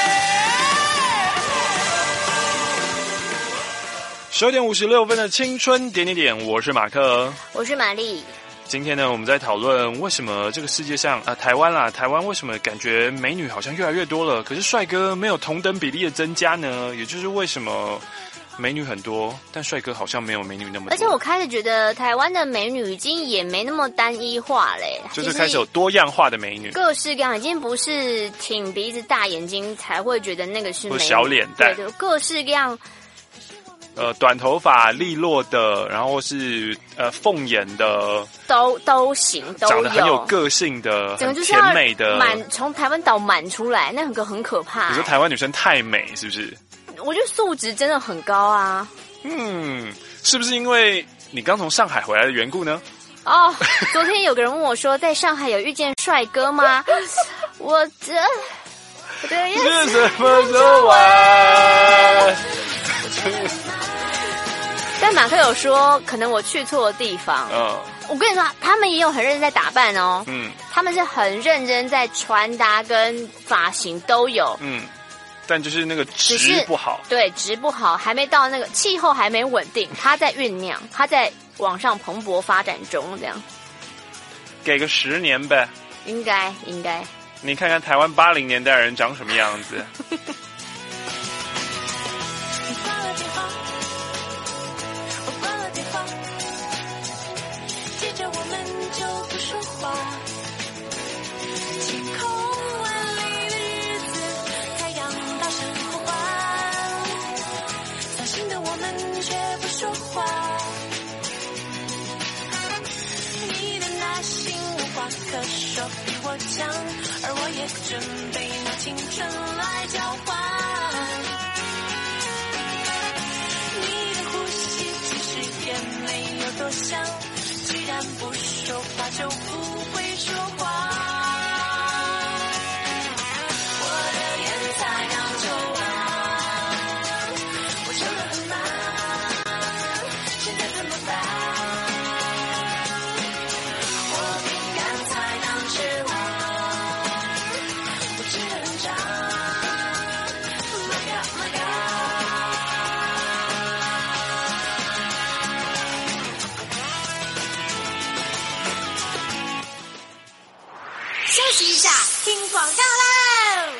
十二点五十六分的青春点点点，我是马克， 我是玛丽。 今天呢，我们在讨论为什么这个世界上啊、呃，台湾啦，台湾为什么感觉美女好像越来越多了，可是帅哥没有同等比例的增加呢？也就是为什么美女很多，但帅哥好像没有美女那么多？ 而且我开始觉得台湾的美女已经也没那么单一化嘞， 就是开始有多样化的美女， 各式各样，已经不是挺鼻子大眼睛才会觉得那个是美女， 小脸蛋， 对对，各式各样。 呃短头发利落的，然后是呃凤眼的， 都都行，都有长得很有个性的，很甜美的， 满从台湾岛满出来，那个很可怕、欸。 你说台湾女生太美是不是？ 我觉得素质真的很高啊。 嗯，是不是因为你刚从上海回来的缘故呢？ 哦，昨天有个人问我说，在上海有遇见帅哥吗？我这我的意思是什么说完？ 但马克有说，可能我去错的地方。嗯，我跟你说，他们也有很认真在打扮哦。嗯，他们是很认真在穿搭跟发型都有。嗯， 但就是那个值不好。 对，值不好，还没到那个气候还没稳定，它在酝酿，它在往上蓬勃发展中，这样。 给个十年呗。 应该应该。 你看看台湾八零年代人长什么样子。 接着我们就不说话，晴空万里的日子，太阳大声呼唤，伤心的我们却不说话。你的那心无话可说比我强，而我也准备拿青春来交换。你的呼吸其实也没有多像，既然不说话就不会说话。我的眼才刚抽完，我撑得很慢，现在怎么办？我饼干才刚吃完，我吃得很长。My God, my God。 休息一下，听广告喽！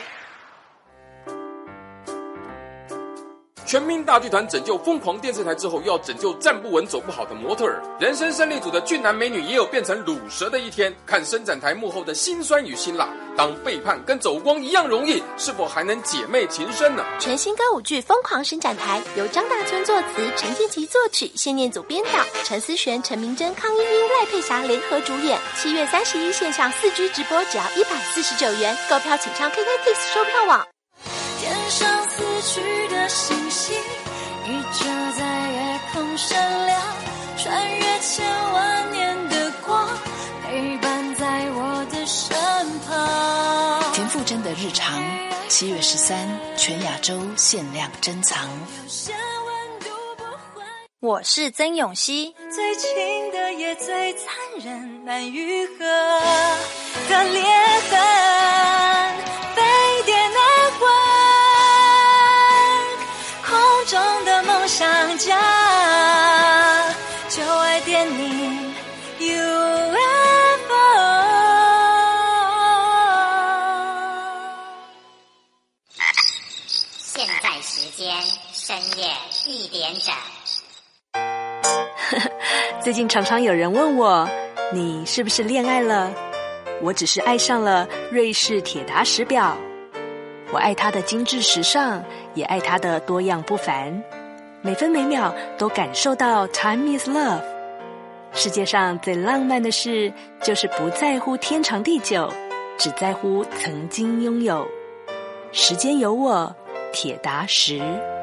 全民大剧团拯救疯狂电视台之后，又要拯救站不稳走不好的模特儿。人生胜利组的俊男美女也有变成卤蛇的一天。看伸展台幕后的辛酸与辛辣，当背叛跟走光一样容易，是否还能姐妹情深呢？ 全新歌舞剧《疯狂伸展台》由张大春作词，陈建骐作曲，谢念祖编导，陈思璇、陈明真、康茵茵、赖佩霞联合主演。七月三十一线上四 G 直播只要一百四十九元，购票请上 K K T I X 售票网。 天上死去的星星，一直在夜空闪亮，穿越千万年的光，陪伴在我的身旁。 田馥甄的日常，七月十三，全亚洲限量珍藏。 我是曾永熙， 最亲的也最残忍，难愈合的裂痕，飞碟 Network， 空中的梦想家，就爱电你 U F O。 现在时间深夜一点整。 最近常常有人问我，你是不是恋爱了？我只是爱上了瑞士铁达时表。我爱它的精致时尚，也爱它的多样不凡，每分每秒都感受到 Time is love。 世界上最浪漫的事，就是不在乎天长地久，只在乎曾经拥有。时间有我，铁达时。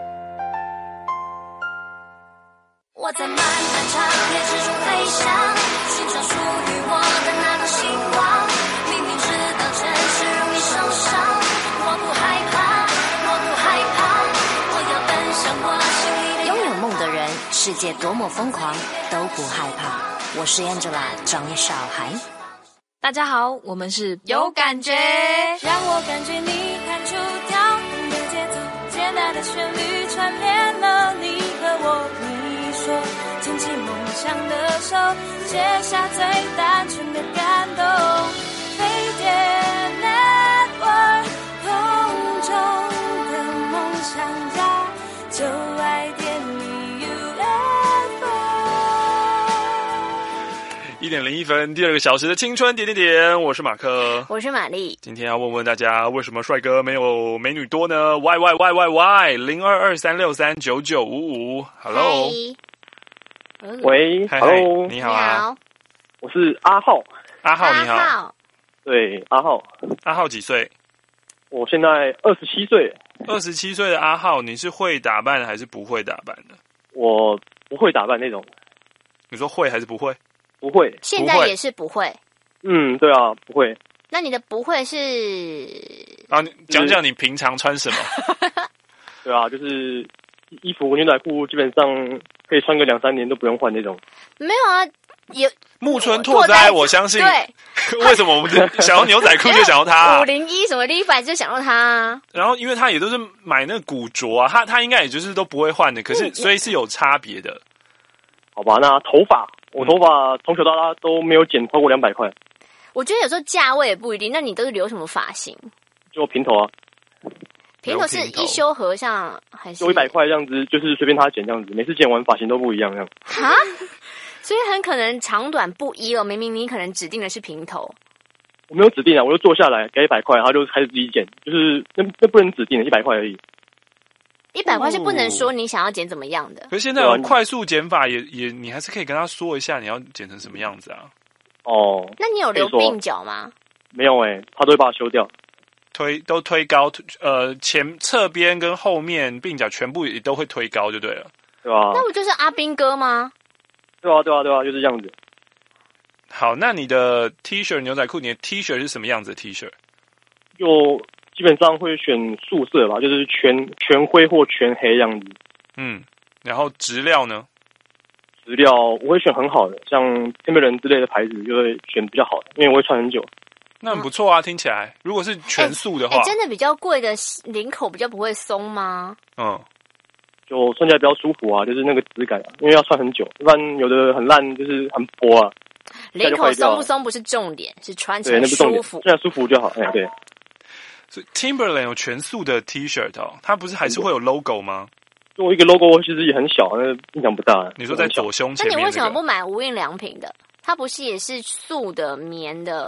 我在漫漫长夜之中飞翔，寻找属于我的那道星光。明明知道真实容易受伤，我不害怕，我不害怕，我要奔向我心里的。 拥有梦的人，世界多么疯狂都不害怕。我是 Angela 张韶涵。 大家好，我们是有感觉，让我感觉你弹出跳动的节奏，简单的旋律串联了你和我。说牵起梦想的手，写下最单纯的感动。飞碟 Network， 空中的梦想家，就爱电力 U F O。 一点零一分，第二个小时的青春点点点，我是马克， 我是玛丽。 今天要问问大家，为什么帅哥没有美女多呢 ？Why why why why why？ 零二二三六三九九五五 ，Hello， 喂 ，Hello， 你好啊， 我是阿浩， 阿浩你好， 阿浩对，阿浩， 阿浩几岁？ 我现在二十七岁。 二十七岁的阿浩，你是会打扮还是不会打扮的？ 我不会打扮那种。 你说会还是不会？ 不会， 现在也是不会。 嗯，对啊，不会。 那你的不会是？ 啊，讲讲你平常穿什么？ 对啊，就是衣服、牛仔裤，基本上可以穿个两三年都不用换那种。 没有啊，也木村拓哉，我相信。 对。 为什么我们想要牛仔裤就想要他、啊？ 五零一什么 Levi's 就想要他、啊。 然后，因为他也都是买那个古着啊，他他应该也就是都不会换的，可是、嗯、所以是有差别的。 好吧，那头发，我头发从小到大都没有剪超过两百块。 我觉得有时候价位也不一定。那你都是留什么发型？ 就平头啊。 平头是一修和尚还是？ 就一百块这样子，就是随便他剪这样子，每次剪完发型都不一样这样。 哈？所以很可能长短不一哦。明明你可能指定的是平头， 我没有指定啊，我就坐下来给一百块，他就开始自己剪，就是那那不能指定的，一百块而已。 一百块是不能说你想要剪怎么样的。 可是现在有快速剪法也也，你还是可以跟他说一下你要剪成什么样子啊。 哦， 那你有留鬓角吗？ 没有哎、欸，他都会把它修掉， 推都推高，呃，前侧边跟后面鬓角全部也都会推高就对了， 对吧、啊？ 那不就是阿兵哥吗？ 对啊，对啊，对啊，就是这样子。 好，那你的 T 恤、牛仔裤，你的 T 恤是什么样子的 T 恤？ 就基本上会选素色吧，就是全全灰或全黑样子。 嗯，然后质料呢？ 质料我会选很好的，像天贝人之类的牌子就会选比较好的，因为我会穿很久。 那很不错啊，听起来。如果是全素的话， 欸欸、真的比较贵的领口比较不会松吗？ 嗯。 就穿起来比较舒服啊，就是那个质感啊，因为要穿很久，不然有的很烂，就是很薄啊。 领口松不松不是重点，是穿起来舒服， 穿起来舒服就好。哎，对。 所以 Timberland 有全素的 T 恤哦，它不是还是会有 logo 吗？ 就一个 logo 其实也很小，那影响不大。 你说在左胸前面、那個， 那你为什么不买无印良品的？它不是也是素的棉的？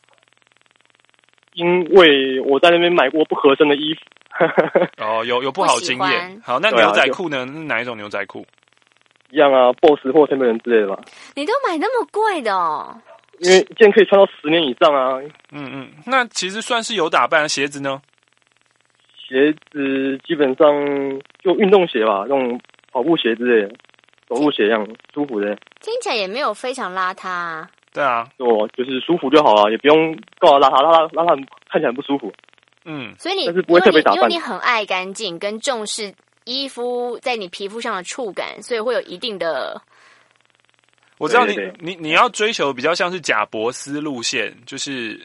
因为我在那边买过不合身的衣服。 哦，有有不好经验。好，那牛仔裤呢？啊、哪一种牛仔裤？ 一样啊 ，Boss 或 Timberland 之类的吧。 你都买那么贵的哦？ 因为这件可以穿到十年以上啊。 嗯嗯，那其实算是有打扮。鞋子呢？ 鞋子基本上就运动鞋吧，那种跑步鞋之类的，走路鞋一样舒服的。 听起来也没有非常邋遢啊。 对啊， 就就是舒服就好啊，也不用搞得邋遢邋遢邋遢，看起来很不舒服。 嗯， 所以你但是不会特别打扮， 因为你很爱干净，跟重视衣服在你皮肤上的触感，所以会有一定的。 我知道你对对对你你要追求比较像是贾伯斯路线，就是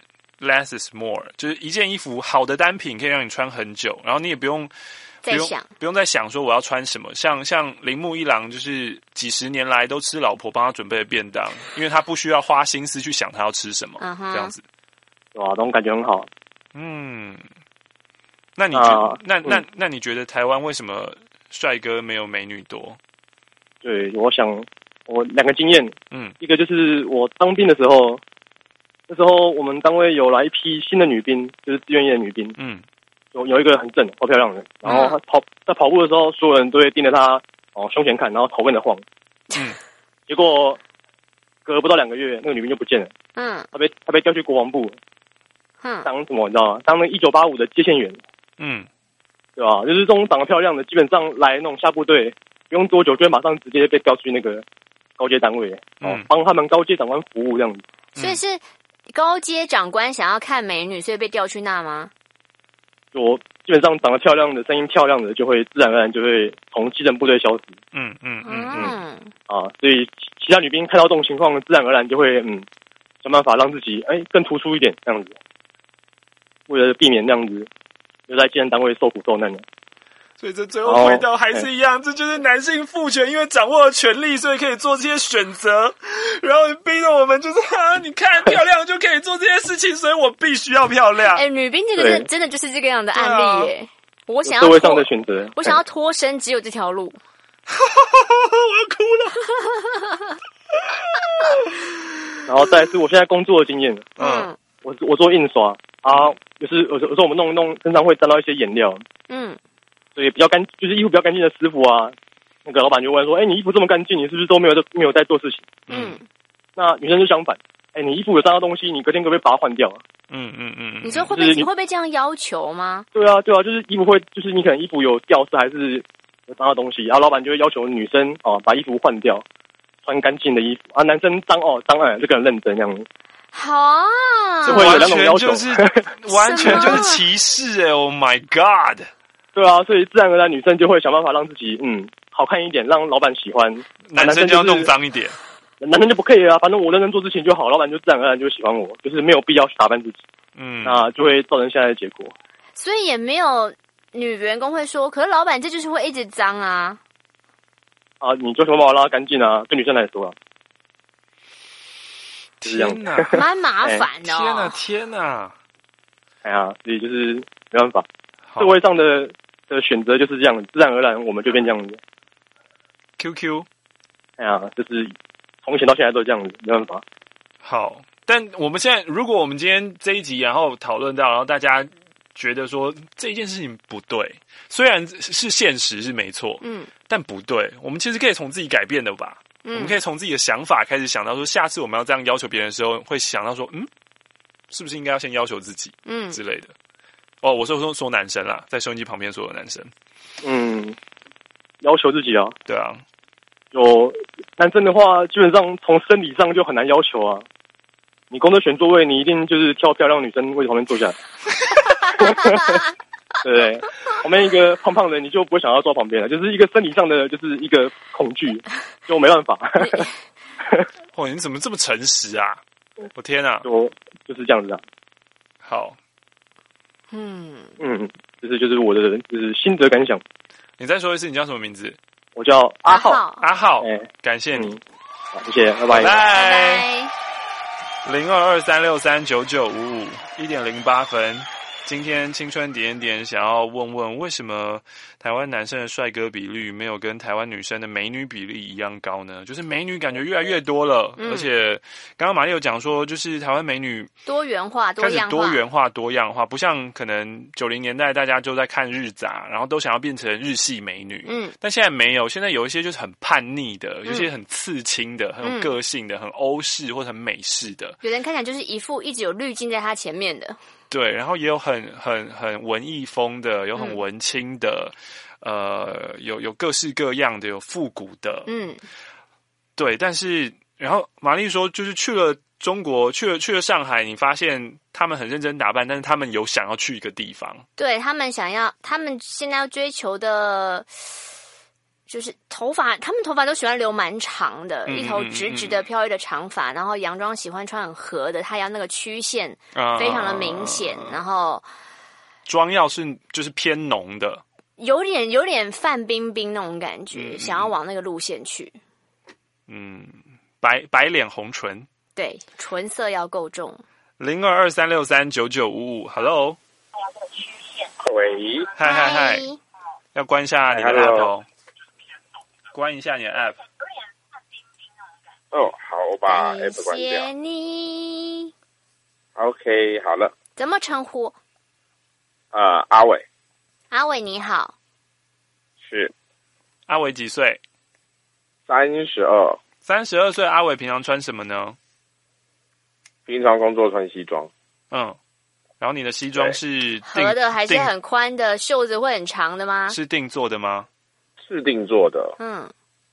less is more， 就是一件衣服好的单品可以让你穿很久，然后你也不用再想不用再想说我要穿什么。像像铃木一郎就是几十年来都吃老婆帮他准备的便当，因为他不需要花心思去想他要吃什么， uh-huh. 这样子。 哇，这种感觉很好。 嗯，那你觉得、 啊、 那那、 嗯、 那你觉得台湾为什么帅哥没有美女多？ 对，我想我两个经验， 嗯， 一个就是我当兵的时候，那时候我们单位有来一批新的女兵，就是志愿役的女兵， 嗯， 有有一个很正、好漂亮的，然后她跑在跑步的时候，所有人都会盯着她哦胸前看，然后头跟着晃， 嗯， 结果隔不到两个月，那个女兵就不见了， 嗯， 她被她被调去国防部。 嗯， 当什么你知道吗？当那一九八五的接线员， 嗯， 对吧？就是这种长得漂亮的，基本上来那种下部队，不用多久就会马上直接被调去那个高阶单位，哦，帮、嗯、他们高阶长官服务这样子。 所以是高阶长官想要看美女，所以被调去那吗？ 就基本上长得漂亮的、声音漂亮的，就会自然而然就会从基层部队消失。 嗯嗯嗯嗯。啊，所以其他女兵看到这种情况，自然而然就会嗯想办法让自己哎更突出一点这样子。为了避免这样子留在建单位受苦受难的， 所以这最后回到还是一样，这就是男性父权，因为掌握了权力，所以可以做这些选择，然后逼着我们就是啊，你看漂亮就可以做这些事情，所以我必须要漂亮。 哎、欸，女兵这个真真的就是这个样的案例耶。我想要社会上的选择， 我想要脱身，只有这条路。 我要哭了。 然后再来是我现在工作的经验， 嗯， 我我做印刷啊，就是有时有时候我们弄弄身上会沾到一些颜料， 嗯， 所以比较干，就是衣服比较干净的师傅啊，那个老板就问说，哎，你衣服这么干净，你是不是都没有在没有在做事情？ 嗯， 那女生就相反，哎，你衣服有沾到东西，你隔天可不可以把它换掉啊？ 嗯嗯嗯， 你说会不会会被这样要求吗？ 对啊，对啊，就是衣服会，就是你可能衣服有掉色还是有脏到东西，然后老板就会要求女生哦把衣服换掉，穿干净的衣服啊，男生脏哦脏哎，这个很认真这样子。 好啊， 就会有两种要求， 就是完全就是歧视哎 ！Oh my god！ 对啊，所以自然而然女生就会想办法让自己嗯好看一点，让老板喜欢。 男生就要弄脏一点。 男生就不 care 啊，反正我认真做事情就好，老板就自然而然就喜欢我，就是没有必要去打扮自己， 嗯， 那就会造成现在的结果。 所以也没有女员工会说，可是老板这就是会一直脏啊。 啊，你就想办法让它干净啊，对女生来说啊，就是这样。 天哪， 蛮麻烦的、哦。 天哪，天哪！ 哎呀，所以就是没办法，社会上的的选择就是这样，自然而然我们就变这样子。 Q Q， 哎呀，就是从前到现在都这样子，没办法。 好，但我们现在，如果我们今天这一集，然后讨论到，然后大家觉得说这一件事情不对，虽然是现实是没错， 嗯， 但不对，我们其实可以从自己改变的吧。 嗯， 我们可以从自己的想法开始想到说，下次我们要这样要求别人的时候，会想到说，嗯，是不是应该要先要求自己， 嗯之类的。哦，我说说说男生啦，在收音机旁边所有的男生， 嗯，要求自己啊， 对啊。 有男生的话，基本上从生理上就很难要求啊。你公车选座位，你一定就是挑漂亮女生位旁边坐下来，对不对？旁边一个胖胖的，你就不会想要坐旁边了，就是一个生理上的，就是一个恐惧，就没办法。 哦，你怎么这么诚实啊？我天啊！ 就就是这样子啊。 好， 嗯嗯，就是就是我的就是心得感想。 你再说一次，你叫什么名字？ 我叫阿浩， 阿浩， 哎， 感谢你， 好，谢谢，拜拜， 拜拜。零二二三六三九九五五一点零八分。今天青春点点想要问问，为什么台湾男生的帅哥比率没有跟台湾女生的美女比例一样高呢？就是美女感觉越来越多了，嗯、而且刚刚玛丽有讲说，就是台湾美女多元化、多样化， 开始多元化、多样化，不像可能九零年代大家就在看日杂，然后都想要变成日系美女， 嗯， 但现在没有，现在有一些就是很叛逆的，有些很刺青的，很有个性的，很欧式或者很美式的， 有人看起来就是一副一直有滤镜在他前面的。 对，然后也有很很很文艺风的，有很文青的，嗯、呃，有有各式各样的，有复古的， 嗯， 对。但是，然后玛丽说，就是去了中国，去了去了上海，你发现他们很认真打扮，但是他们有想要去一个地方， 对他们想要，他们现在要追求的。就是头发，他们头发都喜欢留蛮长的，嗯、一头直直的飘逸的长发，然后洋装喜欢穿很合的，他要那个曲线非常的明显，啊、然后妆要是就是偏浓的， 有点有点范冰冰那种感觉，嗯、想要往那个路线去。 嗯，白白脸红唇， 对，唇色要够重。 零二二三六三九九五五 ，Hello， 喂， 嗨嗨嗨，要关一下你的 app 哦。关一下你的 app。 哦，好，我把 app 关掉。 谢谢你。 OK， 好了。 怎么称呼？ 呃，阿伟。 阿伟你好。 是。 阿伟几岁？ 三十二。 三十二岁，阿伟平常穿什么呢？ 平常工作穿西装。 嗯。然后你的西装是合的还是很宽的？袖子会很长的吗？ 是定做的吗？ 是定做的， 嗯，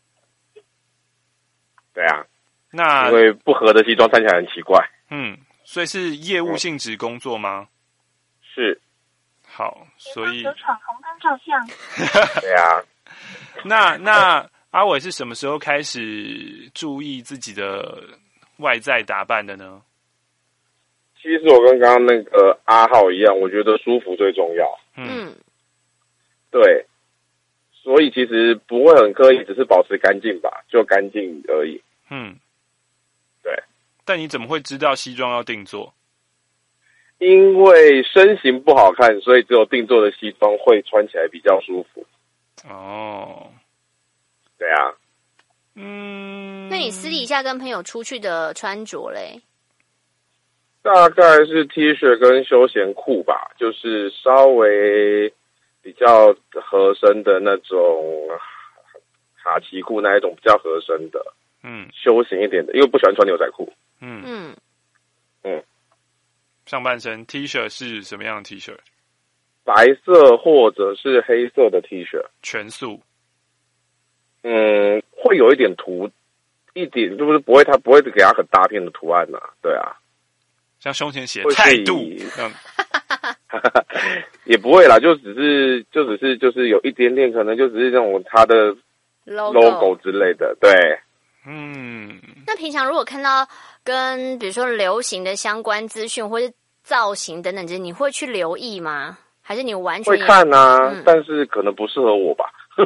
对啊， 那因为不合的西装看起来很奇怪， 嗯，所以是业务性质工作吗？ 是， 好，所以有闯红灯照相， 对啊， 那那阿伟是什么时候开始注意自己的外在打扮的呢？ 其实我跟刚刚那个阿浩一样，我觉得舒服最重要， 嗯， 对。所以其实不会很刻意，只是保持干净吧，就干净而已。 嗯， 对。 但你怎么会知道西装要定做？ 因为身形不好看，所以只有定做的西装会穿起来比较舒服。 哦， 对啊。 嗯，那你私底下跟朋友出去的穿着嘞？ 大概是 T 恤跟休闲裤吧，就是稍微比较合身的那种卡其裤那一种比较合身的， 嗯， 休闲一点的，因为不喜欢穿牛仔裤。 嗯嗯嗯， 上半身 T 恤是什么样的 T 恤？ 白色或者是黑色的 T 恤， 全素。 嗯，会有一点图，一点就是不会，它不会给它很大片的图案呐、啊，对啊。 像胸前写态度，嗯， 也不会啦，就只是就只是就是有一点点，可能就只是那种它的 logo, logo 之类的，对。 嗯， 那平常如果看到跟比如说流行的相关资讯或是造型等等这些，你会去留意吗？还是你完全会看啊、 嗯？ 但是可能不适合我吧。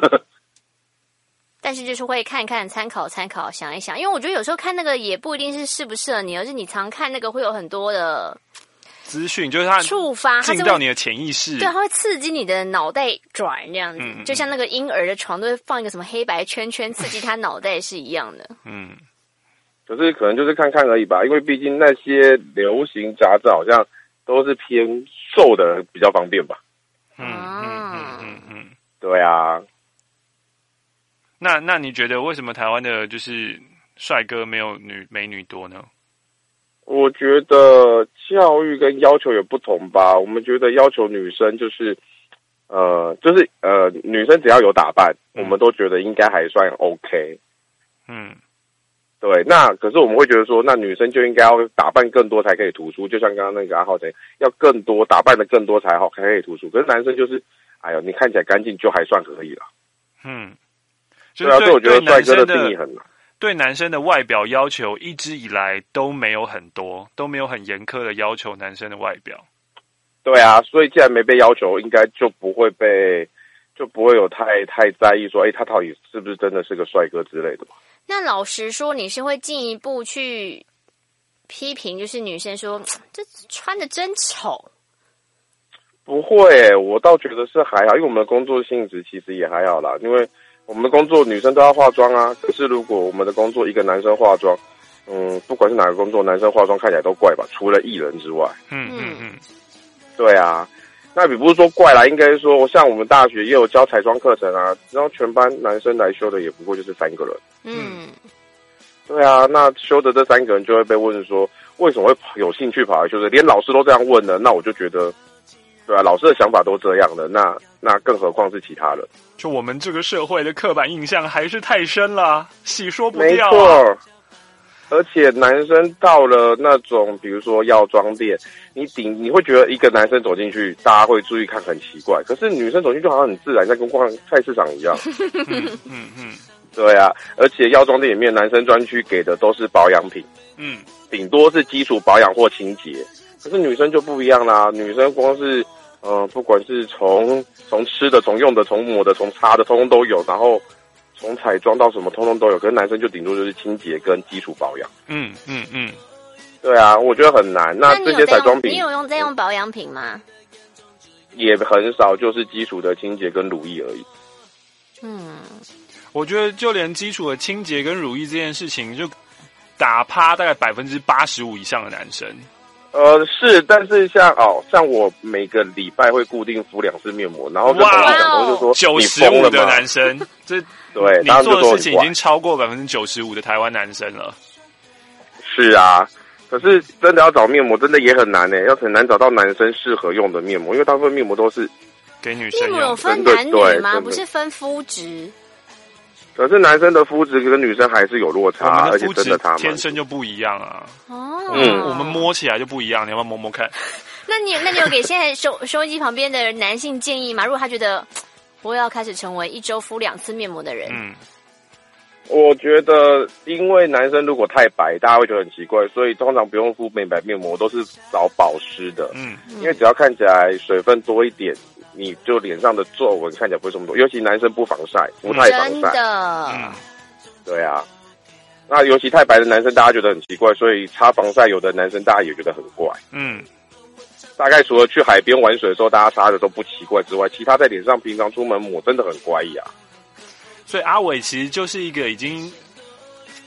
但是就是会看看、参考参考、想一想，因为我觉得有时候看那个也不一定是适不适合你，而是你常看那个会有很多的资讯，就是它触发进到你的潜意识， 对，它会刺激你的脑袋转这样子， 嗯、 就像那个婴儿的床都会放一个什么黑白圈圈，刺激他脑袋是一样的。 嗯， 可是可能就是看看而已吧，因为毕竟那些流行杂志好像都是偏瘦的人比较方便吧。 嗯嗯嗯嗯嗯， 对啊。 那那你觉得为什么台湾的就是帅哥没有女美女多呢？ 我觉得教育跟要求也不同吧。我们觉得要求女生就是，呃，就是呃，女生只要有打扮，嗯、我们都觉得应该还算 OK。 嗯， 对。那可是我们会觉得说，那女生就应该要打扮更多才可以突出，就像刚刚那个阿浩讲，要更多打扮的更多才好才可以突出。可是男生就是，哎呦，你看起来干净就还算可以了。 嗯。 对啊，所以我觉得帅哥的定义很难。 对男生的外表要求一直以来都没有很多，都没有很严苛的要求男生的外表。 对啊，所以既然没被要求，应该就不会被，就不会有太太在意说，哎，他到底是不是真的是个帅哥之类的吧？ 那老实说，你是会进一步去批评，就是女生说这穿的真丑？ 不会、欸，我倒觉得是还好，因为我们的工作性质其实也还好啦，因为。我们的工作女生都要化妆啊，可是如果我们的工作一个男生化妆，嗯，不管是哪个工作，男生化妆看起来都怪吧，除了艺人之外。 嗯嗯嗯， 对啊，那也不是说怪啦，应该说像我们大学也有教彩妆课程啊，然后全班男生来修的也不过就是三个人。 嗯， 对啊，那修的这三个人就会被问说，为什么会有兴趣跑来修的？连老师都这样问了，那我就觉得，对啊，老师的想法都这样的，那那更何况是其他人。 就我们这个社会的刻板印象还是太深了，洗说不掉、啊。没错，而且男生到了那种比如说药妆店，你顶你会觉得一个男生走进去，大家会注意看很奇怪，可是女生走进去好像很自然，在跟逛菜市场一样。 嗯嗯嗯， 对啊，而且药妆店里面男生专区给的都是保养品， 嗯， 顶多是基础保养或清洁，可是女生就不一样啦，女生光是。嗯，不管是从从吃的、从用的、从抹的、从擦的，通通都有。然后从彩妆到什么，通通都有。可是男生就顶多就是清洁跟基础保养。 嗯嗯嗯， 对啊，我觉得很难。那这些彩妆品， 你有用在用保养品吗？ 也很少，就是基础的清洁跟乳液而已。 嗯， 我觉得就连基础的清洁跟乳液这件事情，就打趴大概百分之八十五以上的男生。 呃，是，但是像哦，像我每个礼拜会固定敷两次面膜，然后跟同事讲，同事就说九十五的男生，这对， 你做的事情已经超过百分之九十五的台湾男生了。 是啊，可是真的要找面膜，真的也很难诶，要很难找到男生适合用的面膜，因为大部分面膜都是给女生用。 面膜有分男女吗？不是分肤质。 可是男生的肤质跟女生还是有落差，而且真的差天生就不一样啊。 哦， 嗯，我们摸起来就不一样，你要不要摸摸看？ 那你那你有给现在收收音机旁边的男性建议吗？如果他觉得我要开始成为一周敷两次面膜的人， 嗯， 我觉得因为男生如果太白，大家会觉得很奇怪，所以通常不用敷美白面膜，都是找保湿的， 嗯， 因为只要看起来水分多一点。你就脸上的皱纹看起来不会这么多，尤其男生不防晒，不太防晒。 真的， 嗯，对啊。那尤其太白的男生，大家觉得很奇怪，所以擦防晒，有的男生大家也觉得很怪。 嗯， 大概除了去海边玩水的时候，大家擦的都不奇怪之外，其他在脸上平常出门抹真的很怪异啊。 所以阿伟其实就是一个已经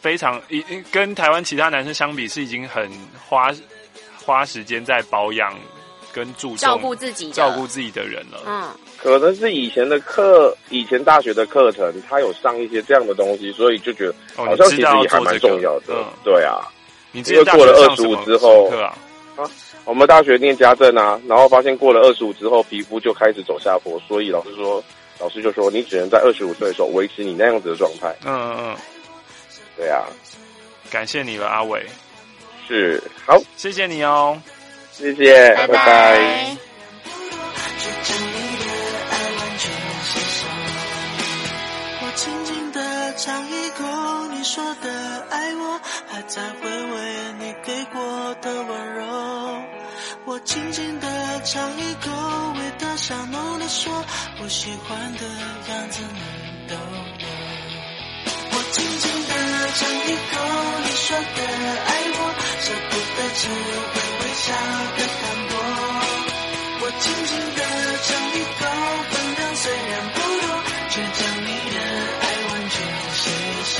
非常已跟台湾其他男生相比，是已经很花花时间在保养跟注重照顾自己的照顾自己的人了。 嗯， 可能是以前的课，以前大学的课程，他有上一些这样的东西，所以就觉得好像其实也还蛮重要的。 哦、 对啊， 你之前大学过了二十五之后课啊？ 啊，我们大学念家政啊，然后发现过了二十五之后，皮肤就开始走下坡，所以老师说，老师就说你只能在二十五岁的时候维持你那样子的状态。 嗯嗯嗯， 对啊， 感谢你了，阿伟。 是，好， 谢谢你哦， 谢谢， 拜拜。 拜拜。 我轻轻地尝一口你说的爱我，还在回味你给过的温柔。我轻轻地尝一口，味道香浓的说，我喜欢的样子你都有。我轻轻地尝一口你说的爱我，舍不得只会微笑的淡薄。我轻轻地尝一口，分量虽然不多，却将你的爱完全吸收。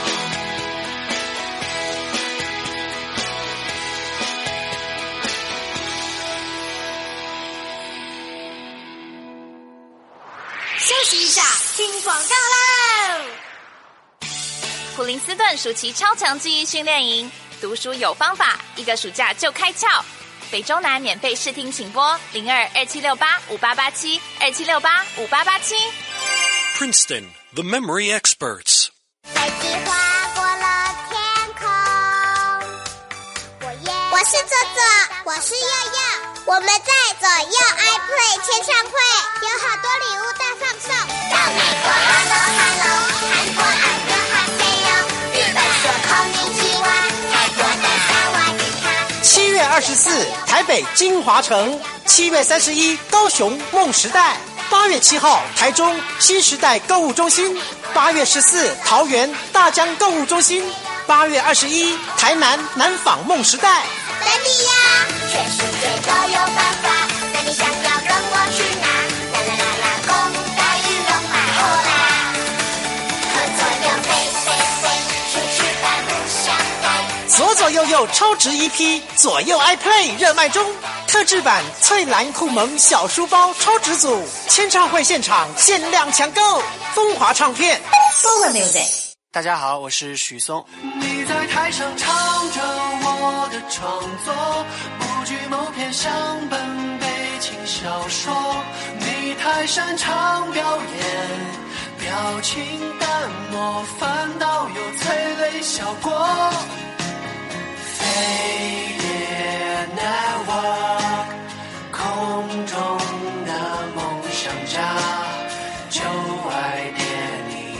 休息一下，听广告喽！ 普林斯顿暑期超强记忆训练营，读书有方法，一个暑假就开窍。北中南免费试听，请拨零二二七六八五八八七二七六八五八八七。 Princeton, the memory experts. 飞机划过了天空，我也我是左左，我是佑佑，我们在左右 iPlay 签唱会，有好多礼物大放送。到美国哈喽哈喽，韩国安哥哈塞哟，日本说口尼基哇，泰国的萨瓦迪卡。 七月二十四，台北金华城；七月三十一，高雄梦时代；八月七号，台中新时代购物中心；八月十四，桃园大江购物中心；八月二十一，台南南纺梦时代。 等你呀，全世界都有办法，那你想要跟我去哪？啦啦啦啦，公仔与龙马欧啦，合作又飞飞飞，出去百无相对。 左左右右超值 E P， 左右 iPlay 热卖中，特制版翠蓝酷萌小书包超值组，签唱会现场限量抢购，风华唱片 Forward Music。 大家好，我是许嵩。 你在台上唱着我的创作，不惧某篇乡本悲情小说。你太擅长表演，表情淡漠，反倒有催泪效果。飞碟 Network， 空中的梦想家，就爱点你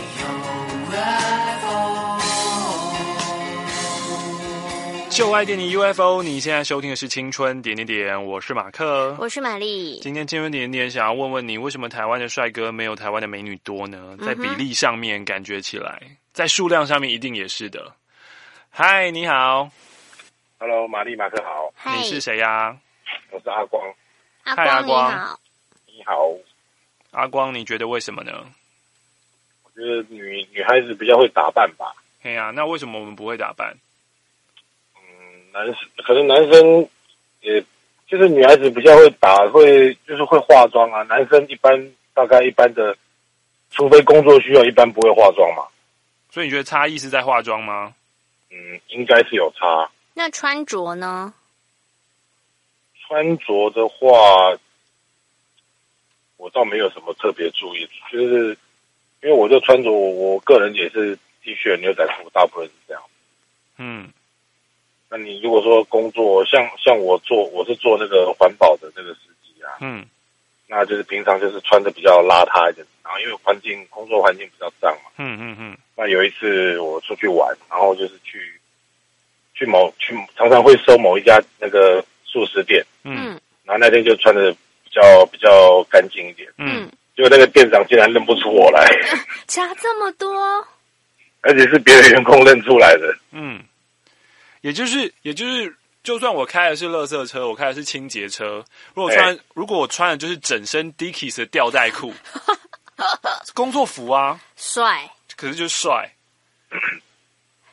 U F O。 就爱点你 U F O， 你现在收听的是青春点点点，我是马克， 我是玛丽。 今天青春点点点想要问问你，为什么台湾的帅哥没有台湾的美女多呢？在比例上面感觉起来，在数量上面一定也是的。嗨，你好。 Hello， 玛丽马克好。 你是谁呀、啊？ 我是阿光。 阿光， 阿光你好。 你好。 阿光，你觉得为什么呢？ 我觉得女女孩子比较会打扮吧。 对呀、啊，那为什么我们不会打扮？ 男生可能男生也就是女孩子比较会打，会就是会化妆啊。男生一般大概一般的，除非工作需要，一般不会化妆嘛。 所以你觉得差异是在化妆吗？ 嗯，应该是有差。 那穿着呢？ 穿着的话，我倒没有什么特别注意，就是因为我就穿着我我个人也是 T 恤牛仔裤，大部分是这样。 嗯。 那你如果说工作像像我做我是做那个环保的那个司机啊， 嗯， 那就是平常就是穿的比较邋遢一点，然后因为环境工作环境比较脏嘛， 嗯嗯嗯。 那有一次我出去玩，然后就是去去某去常常会收某一家那个素食店， 嗯， 然后那天就穿的比较比较干净一点， 嗯， 结果那个店长竟然认不出我来， 差这么多， 而且是别的员工认出来的， 嗯。也就是，也就是，就算我开的是垃圾车，我开的是清洁车，如果穿，欸、如果我穿的就是整身 Dickies 的吊带裤，工作服啊， 帅， 可是就是帅，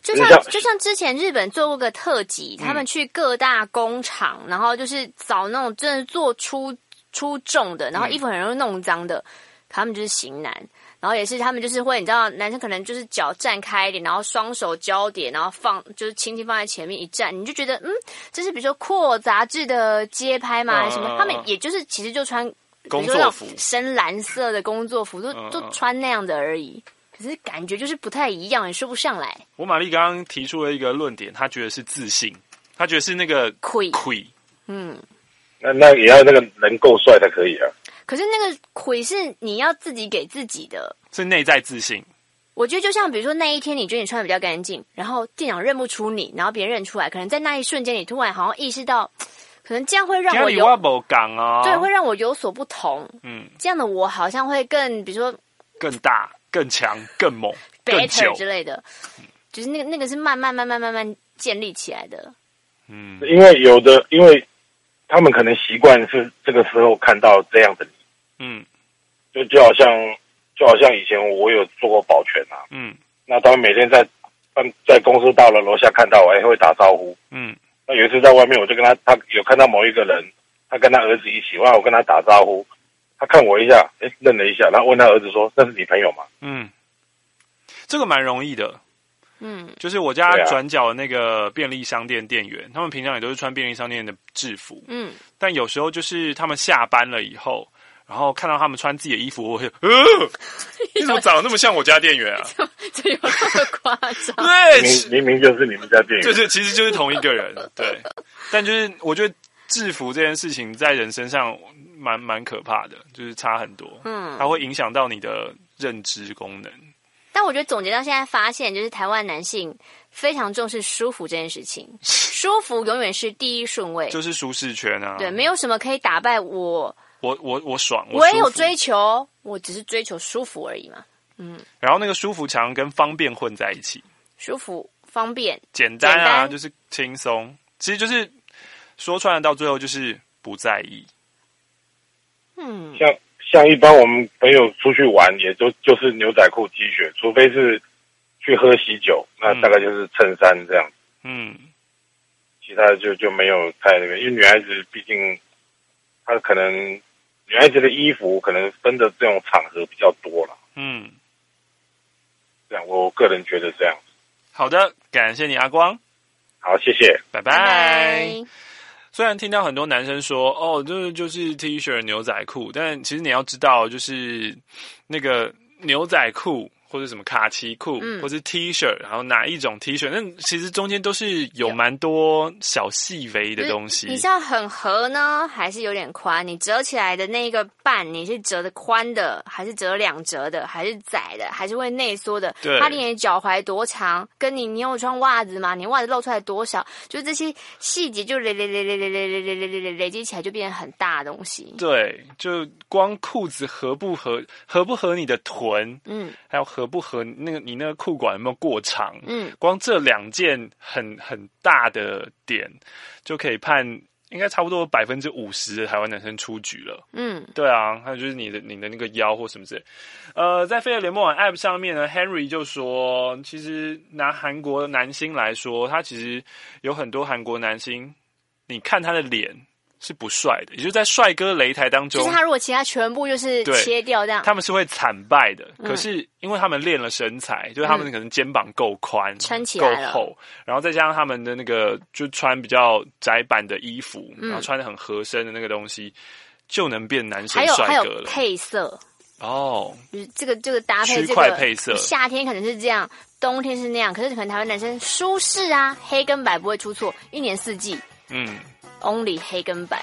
就像就像之前日本做过个特辑，他们去各大工厂，然后就是找那种真的做出出众的，然后衣服很容易弄脏的，他们就是型男。然后也是他们就是会，你知道，男生可能就是脚站开一点，然后双手交叠，然后放就是轻轻放在前面一站，你就觉得嗯，这是比如说酷杂志的街拍嘛，还是什么？他们也就是其实就穿工作服， 深蓝色的工作服，都嗯都穿那样的而已。可是感觉就是不太一样，也说不上来。 我玛丽刚刚提出了一个论点，她觉得是自信，她觉得是那个亏亏， 嗯， 那那也要那个人够帅才可以啊。 可是那个亏是你要自己给自己的， 是内在自信。 我觉得就像比如说那一天你觉得你穿的比较干净，然后店长认不出你，然后别人认出来，可能在那一瞬间你突然好像意识到，可能这样会让我有不讲哦， 对，会让我有所不同。 嗯， 这样的我好像会更比如说更大、更强、更猛、更久之类的，就是那个那个是慢慢慢慢慢慢建立起来的。 嗯，因为有的因为他们可能习惯是这个时候看到这样的你。 嗯， 就就好像就好像以前我有做过保全啊， 嗯， 那他们每天在在公司大楼楼下看到我，还会打招呼， 嗯， 那有一次在外面，我就跟他，他有看到某一个人，他跟他儿子一起，然后我跟他打招呼，他看我一下，哎，愣了一下，然后问他儿子说：“那是你朋友吗？” 嗯，这个蛮容易的， 嗯， 就是我家转角的那个便利商店店员，他们平常也都是穿便利商店的制服， 嗯， 但有时候就是他们下班了以后。然后看到他们穿自己的衣服，我会，呃，你怎么长得那么像我家店员啊？ 这有那么夸张？ 对， 明明就是你们家店员， 就是其实就是同一个人，对。但就是我觉得制服这件事情在人身上蛮蛮可怕的，就是差很多， 嗯， 它会影响到你的认知功能。 但我觉得总结到现在，发现就是台湾男性非常重视舒服这件事情，舒服永远是第一顺位， 就是舒适圈啊。 对，没有什么可以打败我。 我我我爽， 我也有追求，我只是追求舒服而已嘛。嗯， 然后那个舒服常跟方便混在一起， 舒服、方便、 简单啊，单就是轻松，其实就是说穿了，到最后就是不在意。 嗯， 像像一般我们朋友出去玩，也就就是牛仔裤、T 恤，除非是去喝喜酒，那大概就是衬衫这样。 嗯， 其他的就就没有太那个，因为女孩子毕竟她可能。女孩子的衣服可能分的这种场合比较多了， 嗯， 这样我个人觉得这样。 好的，感谢你阿光， 好，谢谢， 拜拜。拜拜。虽然听到很多男生说，哦，这就是 T 恤、牛仔裤，但其实你要知道，就是那个牛仔裤。或者什么卡其裤，嗯、或是 T 恤，然后哪一种 T 恤，那其实中间都是有蛮多小细微的东西。 你是要很合呢，还是有点宽？你折起来的那个半，你是折的宽的，还是折两折的，还是窄的，还是会内缩的？ 对， 它离你脚踝多长，跟你你有穿袜子吗？你袜子露出来多少？就是这些细节，就累累累累累累累累累累累累积起来，就变成很大的东西。 对，就光裤子合不合，合不合你的臀， 嗯， 还有合不合那个你那个裤管有没有过长？ 嗯， 光这两件很很大的点，就可以判应该差不多百分之五十的台湾男生出局了。 嗯， 对啊，还有就是你的你的那个腰或什么之类。呃，在飞儿联盟网 App 上面呢 ，Henry 就说，其实拿韩国男星来说，他其实有很多韩国男星，你看他的脸。是不帅的，也就是在帅哥擂台当中， 就是他如果其他全部就是切掉这样， 他们是会惨败的。 嗯、 可是因为他们练了身材，就是他们可能肩膀够宽、 撑、嗯、起来了， 够厚，然后再加上他们的那个就穿比较窄版的衣服，嗯、然后穿的很合身的那个东西，就能变男生帅哥了。 还有还有配色哦， 就是这个这个搭配， 区块配色， 夏天可能是这样，冬天是那样，可是可能台湾男生舒适啊，黑跟白不会出错，一年四季， 嗯。 Only 黑跟白，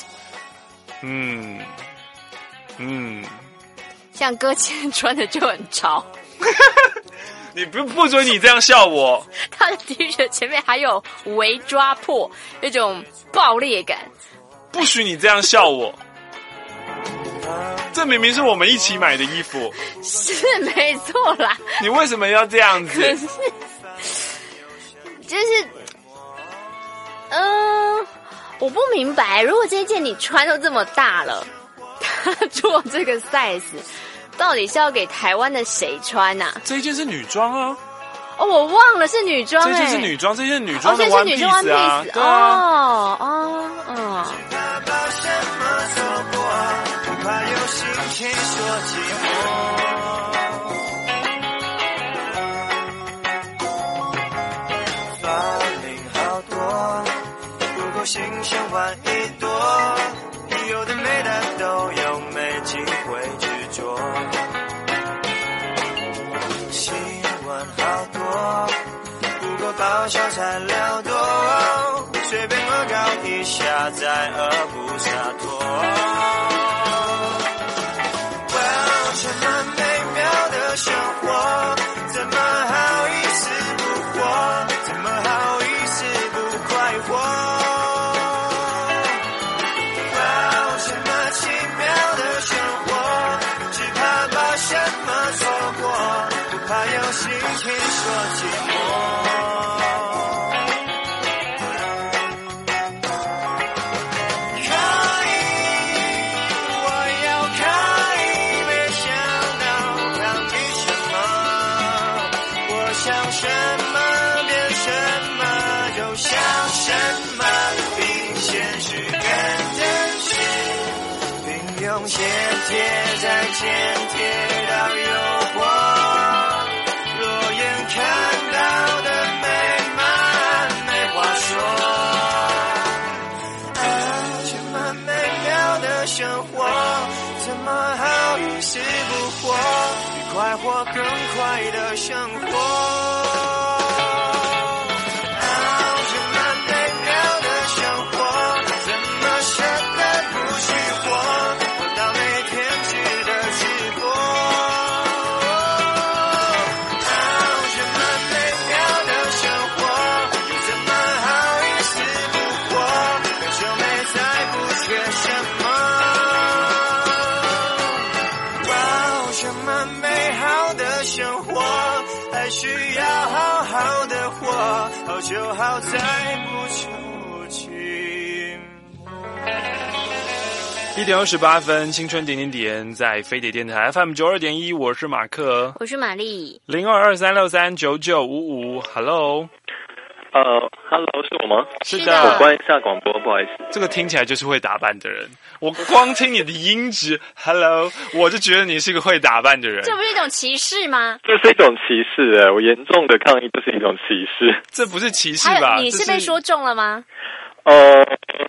嗯嗯， 像哥今天穿的就很潮， 你不不准你这样笑我。 他的 T 恤前面还有微抓破，那种爆裂感， 不许你这样笑我。这明明是我们一起买的衣服， 是没错啦。 你为什么要这样子？ 可是，就是，嗯。我不明白，如果这一件你穿都这么大了，他做这个 size， 到底是要给台湾的谁穿啊？ 这一件是女装啊。 哦，我忘了是女装哎、 这就是女装，这就是女装的哦， One 这是女装 Piece 啊， One Piece 对啊。 哦哦嗯。 不怕有心情说寂寞。发明好多，不够新鲜玩一朵，有的没的都有，没机会执着。新闻好多，不够爆笑才撩拨，随便恶搞一下，再而不洒脱。这么美妙的生活，怎么好意思不活？怎么好意思不快活？哇，这么奇妙的生活，只怕把什么错过，不怕有心情说寂寞。先贴再剪贴到诱惑，若眼看到的美满没话说。啊，这么美妙的生活，怎么好意思不活？比快活更快的生活。需要好好的活，好就好在不求情。 一点二十八分，青春点点点，在飞碟电台 F M 九二点一，我是马克， 我是玛丽， 零二二三六三九九五五 ，Hello， 呃 ，Hello， 是我吗？ 是的， 我关一下广播，不好意思。 这个听起来就是会打扮的人，我光听你的音质 ，Hello， 我就觉得你是个会打扮的人。 这不是一种歧视吗？ 这是一种歧视哎，我严重的抗议，这是一种歧视。 这不是歧视吧？ 你是被说中了吗？ 呃，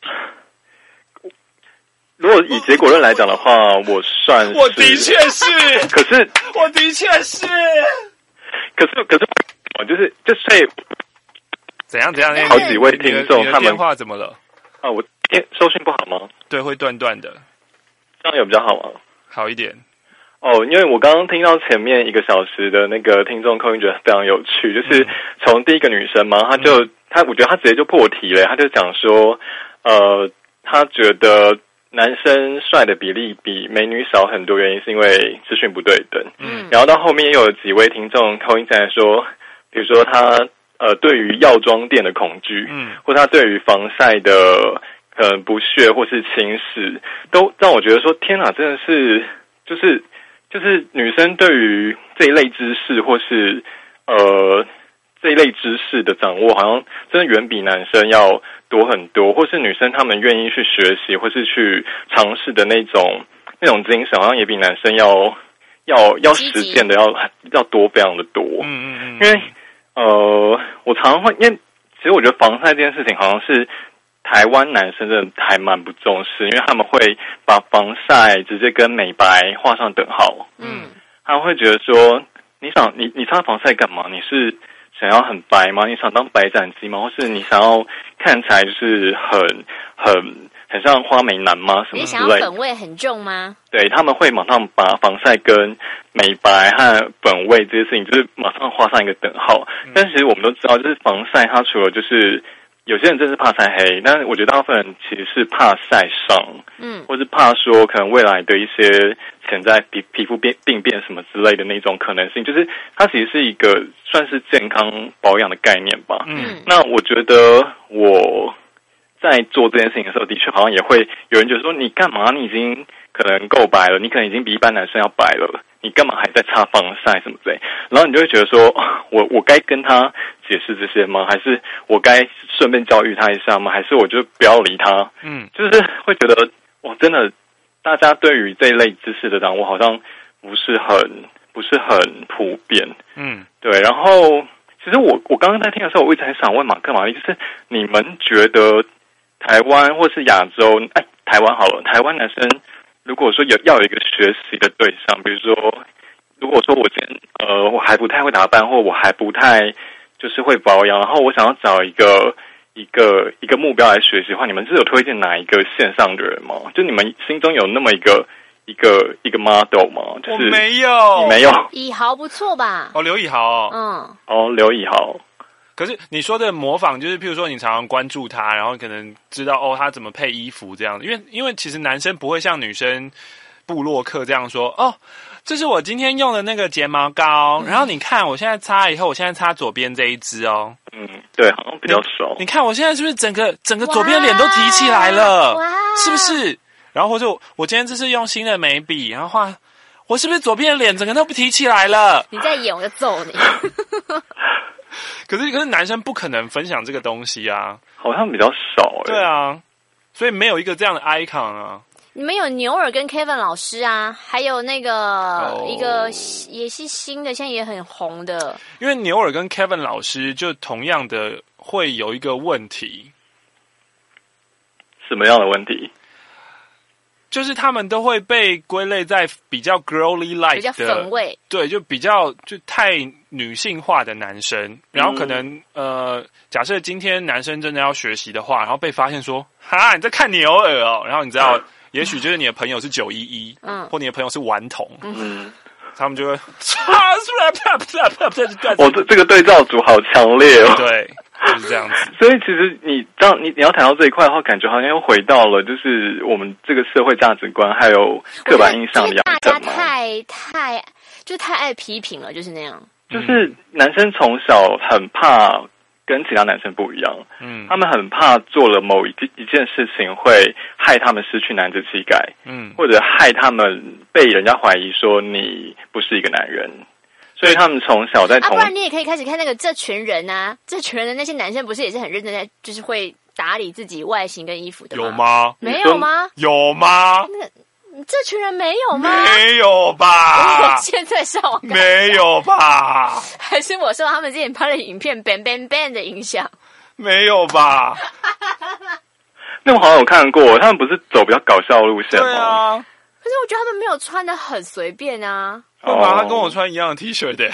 如果以结果论来讲的话，我算是， 我的确是， 可是我的确是， 可是可是我就是就所以怎样怎样？ 好几位听众，他们电话怎么了？ 啊，我收讯不好吗？ 对，会断断的。 这样有比较好吗？ 好一点。 哦，因为我刚刚听到前面一个小时的那个听众扣音，觉得非常有趣，就是从第一个女生嘛，她就她，我觉得她直接就破题了，她就讲说，呃，她觉得男生帅的比例比美女少很多，原因是因为资讯不对等。嗯，然后到后面也有几位听众扣音进来说，比如说他呃对于药妆店的恐惧，嗯，或他对于防晒的呃不屑或是轻视，都让我觉得说，天哪，真的是就是就是女生对于这一类知识或是呃这一类知识的掌握，好像真的远比男生要多很多，或是女生她们愿意去学习或是去尝试的那种那种精神，好像也比男生要要要实践的要要多非常的多。嗯嗯嗯，因为呃，我常常会，因为其实我觉得防晒这件事情好像是台湾男生真的还蛮不重视，因为他们会把防晒直接跟美白画上等号。嗯，他们会觉得说，你想你你擦防晒干嘛？你是想要很白吗？你想当白斩鸡吗？或是你想要看起来就是很很很像花美男吗？什么之类的？ 你想要粉味很重吗？ 对，他们会马上把防晒跟美白和粉味这些事情，就是马上画上一个等号。嗯、但是其实我们都知道，就是防晒，它除了就是有些人真是怕晒黑，但是我觉得大部分人其实是怕晒伤，嗯，或是怕说可能未来的一些潜在皮皮肤变病变什么之类的那种可能性，就是它其实是一个算是健康保养的概念吧。嗯，那我觉得我在做这件事情的时候，的确好像也会有人觉得说，你干嘛？你已经可能够白了，你可能已经比一般男生要白了， 你干嘛还在擦防晒什么之类，然后你就会觉得说，我我该跟他解释这些吗？还是我该顺便教育他一下吗？还是我就不要理他？ 嗯，就是会觉得，哇，真的，大家对于这一类知识的掌握好像不是很不是很普遍。 嗯， 对。然后，其实我我刚刚在听的时候，我一直很想问马克玛丽，就是你们觉得台湾或是亚洲，哎，台湾好了，台湾男生。如果说有要有一个学习的对象，比如说，如果说我今天呃我还不太会打扮，或我还不太就是会保养，然后我想要找一个一个一个目标来学习的话，你们是有推荐哪一个线上的人吗？就你们心中有那么一个一个一个 model 吗？就是、 我没有， 你没有。 以豪不错吧？ 哦，刘以豪哦， 嗯， 哦，刘以豪。 可是你说的模仿，就是譬如说你常常关注他，然后可能知道哦他怎么配衣服这样，因为因为其实男生不会像女生部落客这样说哦，这是我今天用的那个睫毛膏，嗯、然后你看我现在擦以后，我现在擦左边这一支哦， 嗯，对，好像比较少。 你看我现在是不是整个整个左边脸都提起来了，是不是？然后或者我今天这是用新的眉笔，然后画，我是不是左边的脸整个都不提起来了？ 你在演我就揍你。 可是，可是男生不可能分享这个东西啊， 好像比较少哎、欸。 对啊，所以没有一个这样的 icon 啊。 你们有牛耳跟 Kevin 老师啊，还有那个、oh. 一个也是新的，现在也很红的。 因为牛耳跟 Kevin 老师就同样的会有一个问题， 什么样的问题？ 就是他们都会被归类在比较 girly like 的， 比较粉味， 对，就比较就太女性化的男生。然后可能、嗯、呃，假设今天男生真的要学习的话，然后被发现说，哈，你在看牛耳哦，然后你知道，嗯、也许就是你的朋友是九一一，嗯，或你的朋友是顽童，嗯，他们就会，啊， 哦，这这个对照组好强烈哦， 对。就是这样子， 所以其实你当你你要谈到这一块的话，感觉好像又回到了就是我们这个社会价值观还有刻板印象的养成嘛。 大家太太就太爱批评了，就是那样。 就是男生从小很怕跟其他男生不一样，嗯，他们很怕做了某一一件事情会害他们失去男子气概，嗯，或者害他们被人家怀疑说你不是一个男人。所以他们从小在同、 啊，不然你也可以开始看那个这群人啊，这群人的那些男生不是也是很认真在，就是会打理自己外形跟衣服的吗？ 有吗？ 没有吗？ 有吗？ 那这群人没有吗？ 没有吧？ 我现在上网看没有吧？ 还是我受他们之前拍的影片 bang bang bang 的影响？ 没有吧？ 那我好像有看过，他们不是走比较搞笑的路线吗？ 对啊。 可是我觉得他们没有穿得很随便啊。 会吗？他跟我穿一样的 T 恤的。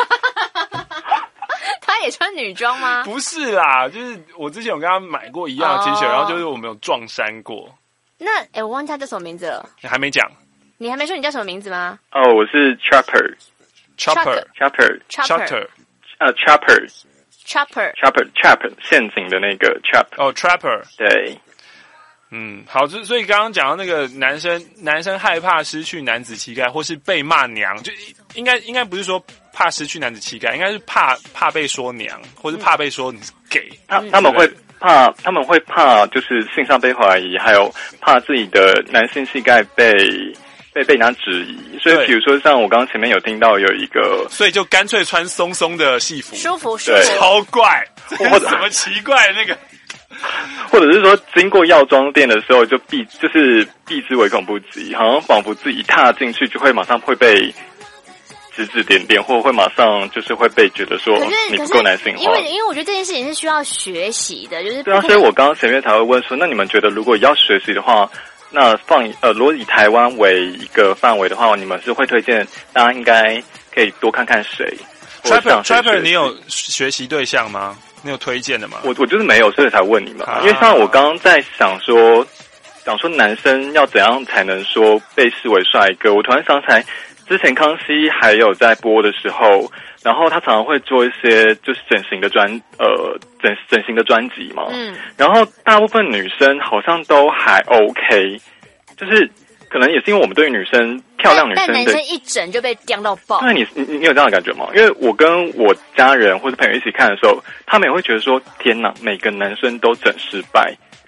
他也穿女装吗？ 不是啦，就是我之前有跟他买过一样的 T 恤， 然后就是我们有撞衫过。 那哎、欸，我忘记他叫什么名字了。 你还没讲？ 你还没说你叫什么名字吗？ 哦，我是 Trapper，Trapper，Trapper， 呃 Trapper，Trapper，Trapper，Trap 陷阱的那个 Trap。 哦 ，Trapper， 对。 嗯，好，所以刚刚讲到那个男生，男生害怕失去男子气概，或是被骂娘，就应该应该不是说怕失去男子气概，应该是怕怕被说娘，或是怕被说你是 gay。 他他们会怕，他们会怕就是性上被怀疑，还有怕自己的男性气概被被被人家质疑。所以比如说像我刚刚前面有听到有一个， 所以就干脆穿松松的戏服， 舒服舒服， 超怪，或者什么奇怪的那个。 或者是说，经过药妆店的时候就避，就是避之唯恐不及，好像仿佛自己一踏进去就会马上会被指指点点，或会马上就是会被觉得说你不够男性化。 因为因为我觉得这件事情是需要学习的，就是对啊，所以我刚刚前面才会问说，那你们觉得如果要学习的话，那放呃，如果以台湾为一个范围的话，你们是会推荐大家应该可以多看看谁 ？Trapper Trapper， 你有学习对象吗？你有推荐的吗？ 我我就是没有，所以才问你们。啊、因为像我刚刚在想说，想说男生要怎样才能说被视为帅哥？我突然想起来，之前康熙还有在播的时候，然后他常常会做一些就是整形的专呃整整形的专辑嘛。嗯。然后大部分女生好像都还 OK， 就是可能也是因为我们对于女生漂亮女生的， 但男生一整就被刁到爆。 那你你你有这样的感觉吗？因为我跟我家人或者朋友一起看的时候，他们也会觉得说：天哪，每个男生都整失败。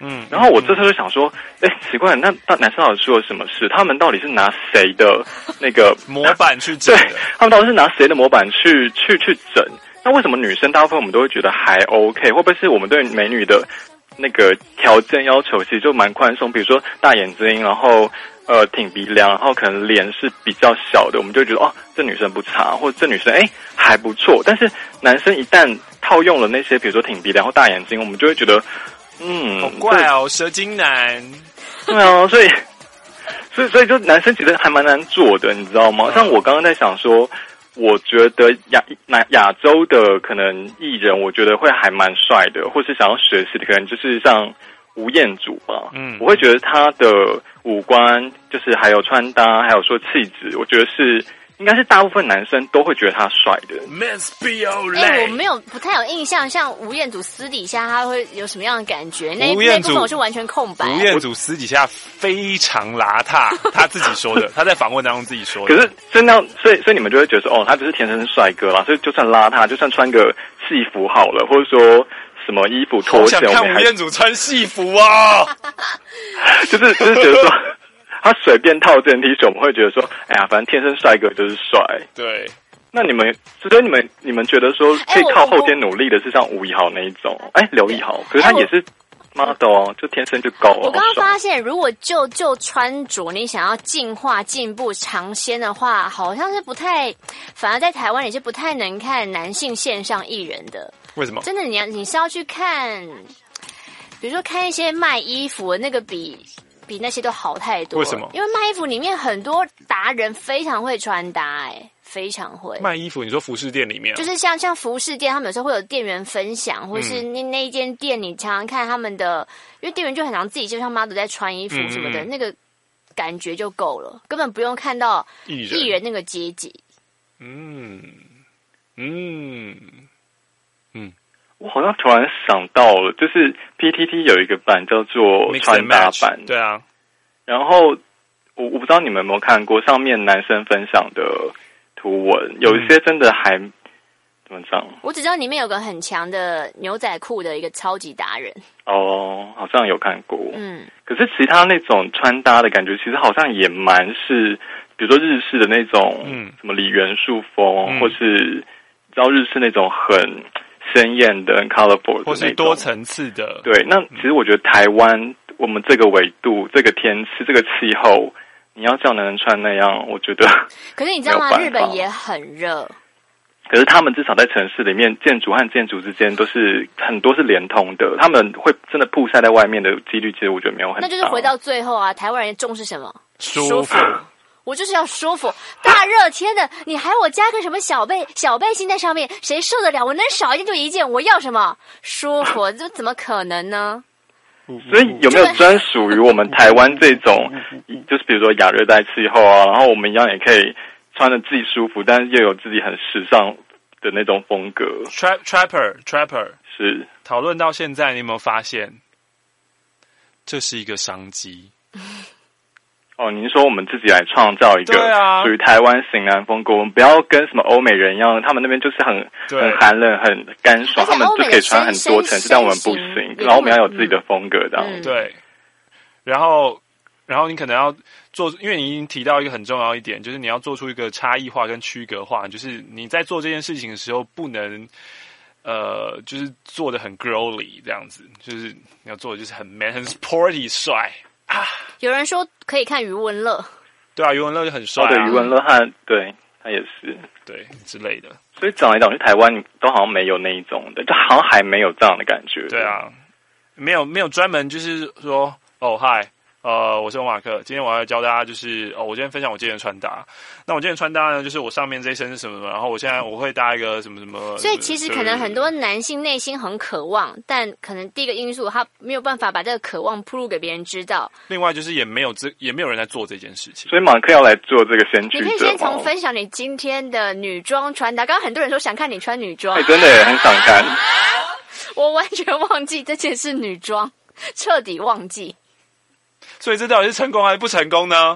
嗯， 然后我这时候就想说，哎、欸，奇怪，那那男生到底出了什么事？他们到底是拿谁的那个模板去整的？ 对，他们到底是拿谁的模板去去去整？那为什么女生大部分我们都会觉得还 OK？ 会不会是我们对美女的那个条件要求其实就蛮宽松？比如说大眼睛，然后呃挺鼻梁，然后可能脸是比较小的，我们就觉得哦，这女生不差，或者这女生哎还不错。但是男生一旦套用了那些比如说挺鼻梁或大眼睛，我们就会觉得嗯， 好怪哦，蛇精男。 对啊，所以所以所以就男生其实还蛮难做的，你知道吗？像我刚刚在想说。我觉得亚亚亚洲的可能艺人，我觉得会还蛮帅的，或是想要学习的，可能就是像吴彦祖吧。嗯，我会觉得他的五官，就是还有穿搭，还有说气质，我觉得是应该是大部分男生都会觉得他帅的。 哎、欸，我没有不太有印象，像吴彦祖私底下他会有什么样的感觉？那吴彦祖那部分我是完全空白。 吴彦祖私底下非常邋遢，他自己说的，他在访问当中自己说的。 可是真的，所以所以你们就会觉得说，哦，他只是天生是帅哥啦，所以就算邋遢，就算穿个戏服好了，或者说什么衣服脱线， 我想看吴彦祖穿戏服啊， 就是就是觉得说。他随便套件 T 恤，我们会觉得说，哎呀，反正天生帅哥就是帅。 对， 那你们，所以你们你们觉得说可以靠后天努力的是像吴以豪那一种，哎，刘以豪，可是他也是 model 哦，就天生就高哦。 我刚刚发现，如果就就穿着，你想要进化、进步、尝鲜的话，好像是不太，反而在台湾你是不太能看男性线上艺人的。 为什么？ 真的，你要你是要去看，比如说看一些卖衣服的那个比。比那些都好太多。 为什么？ 因为卖衣服里面很多达人非常会穿搭，哎，非常会卖衣服。你说服饰店里面， 就是像像服饰店，他们有时候会有店员分享，或是那那一间店，你常常看他们的，因为店员就很常自己就像 model 在穿衣服什么的，嗯嗯那个感觉就够了，根本不用看到艺人艺人那个阶级。 嗯嗯嗯。 我好像突然想到了，就是 P T T 有一个版叫做穿搭版， 对啊。 然后我我不知道你们有没有看过，上面男生分享的图文，有一些真的还、嗯、怎么讲？ 我只知道里面有个很强的牛仔裤的一个超级达人。 哦，好像有看过。 嗯。 可是其他那种穿搭的感觉，其实好像也蛮是，比如说日式的那种，嗯，什么李元素风，嗯、或是你知道日式那种很。鲜艳的、很 colorful 的那种， 或是多层次的。 对，那其实我觉得台湾我们这个纬度、这个天气、这个气候，你要叫男人穿那样，我觉得。 可是你知道吗？日本也很热。 可是他们至少在城市里面，建筑和建筑之间都是很多是连通的，他们会真的曝晒在外面的几率，其实我觉得没有很大。 那就是回到最后啊，台湾人重视什么？ 舒服。 我就是要舒服，大热天的，你还我加个什么小背小背心在上面，谁受得了？我能少一件就一件，我要什么舒服？这怎么可能呢？ 所以有没有专属于我们台湾这种，就是比如说亚热带气候啊，然后我们一样也可以穿得自己舒服，但是又有自己很时尚的那种风格。 Trap Trapper Trapper 是讨论到现在，你有没有发现这是一个商机？ 哦，您说我们自己来创造一个属于台湾型男风格，我们不要跟什么欧美人一样，他们那边就是很很寒冷、很干爽，他们就可以穿很多层次，但我们不行。然后我们要有自己的风格，这样、嗯、 对。然后，然后你可能要做，因为你已经提到一个很重要一点，就是你要做出一个差异化跟区隔化，就是你在做这件事情的时候，不能呃，就是做的很 girly 这样子，就是你要做的就是很 man、很 sporty 帅。啊、 有人说可以看余文乐， 对啊，余文乐就很帅、啊， 对，余文乐他对他也是对之类的， 所以讲来讲去，台湾都好像没有那一种的，就好像还没有这样的感觉。 对啊，没有没有专门就是说哦嗨。呃，我是欧马克，今天我要教大家就是哦，我今天分享我今天的穿搭。那我今天的穿搭呢，就是我上面这一身是什么什么，然后我现在我会搭一个什么什么。 所以其实可能很多男性内心很渴望，但可能第一个因素他没有办法把这个渴望铺露给别人知道。 另外就是也没有这也没有人在做这件事情， 所以马克要来做这个先驱者。 你可以先从分享你今天的女装穿搭。刚刚很多人说想看你穿女装， 哎、欸，真的也很想看。 我完全忘记这件是女装，彻底忘记。 所以这到底是成功还是不成功呢？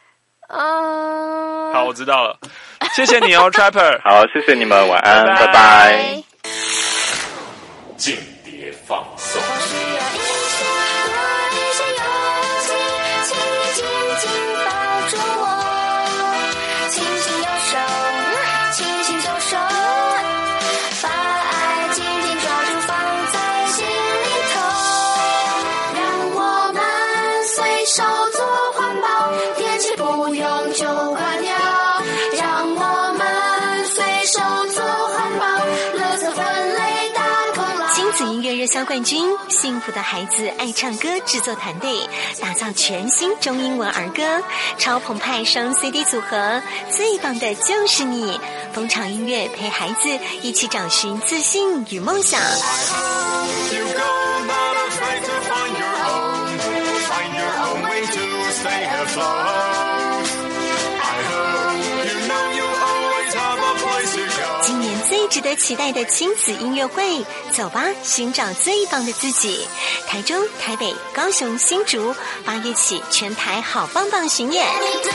嗯、uh ， 好，我知道了，谢谢你哦 ，Trapper。 好，谢谢你们，晚安，拜拜。 间谍放送。 热销冠军，幸福的孩子爱唱歌制作团队打造全新中英文儿歌，超澎湃双 C D 组合，最棒的就是你！风潮音乐陪孩子一起找寻自信与梦想。今年最值得期待的亲子音乐会，走吧，寻找最棒的自己！台中、台北、高雄、新竹，八月起全台好棒棒巡演。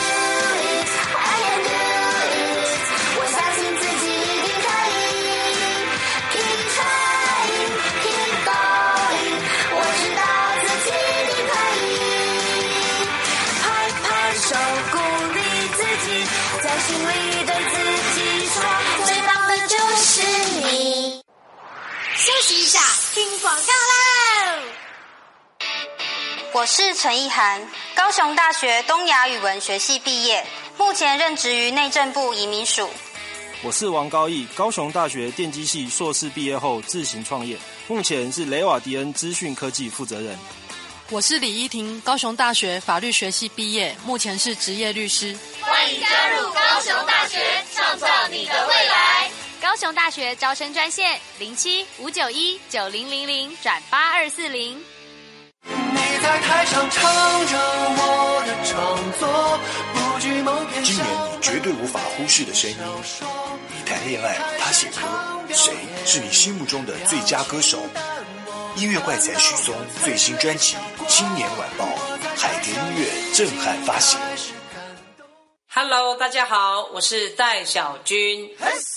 心里对自己说，最棒的就是你。休息一下，听广告喽。 我是陈意涵，高雄大学东亚语文学系毕业，目前任职于内政部移民署。 我是王高义，高雄大学电机系硕士毕业后自行创业，目前是雷瓦迪恩资讯科技负责人。 我是李依婷，高雄大学法律学系毕业，目前是职业律师。 欢迎加入高雄大学，创造你的未来。 高雄大学招生专线零七五九一九零零零转八二四零。 你在台上唱着我的创作，不惧某片今年你绝对无法忽视的声音，你谈恋爱，他写歌，谁是你心目中的最佳歌手？音乐怪才许嵩最新专辑《青年晚报》，海蝶音乐震撼发行。 Hello， 大家好，我是戴小军。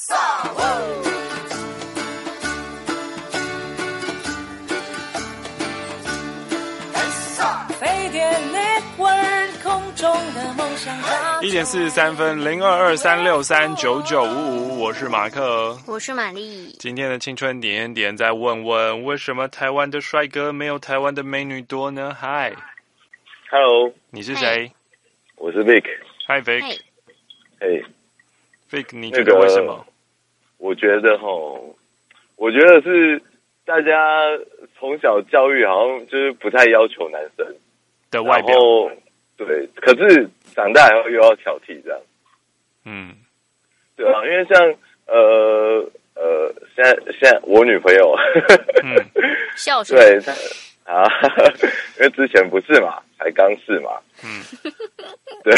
飞碟 Network 空中的梦想。 一点四十三分，零二二三六三九九五五，我是马克， 我是玛丽。 今天的青春点点点再问问，为什么台湾的帅哥没有台湾的美女多呢？嗨 ，Hello， 你是谁？ 我是 Vic。 嗨 Vic。 嘿 Vic， 你觉得为什么？ 那個、我觉得齁，我觉得是大家从小教育好像就是不太要求男生的外表， 对，可是长大以后又要挑剔这样。 嗯， 对啊，因为像呃呃，现在现在我女朋友， 嗯，孝顺， 对她啊，因为之前不是嘛，才刚是嘛， 嗯， 对，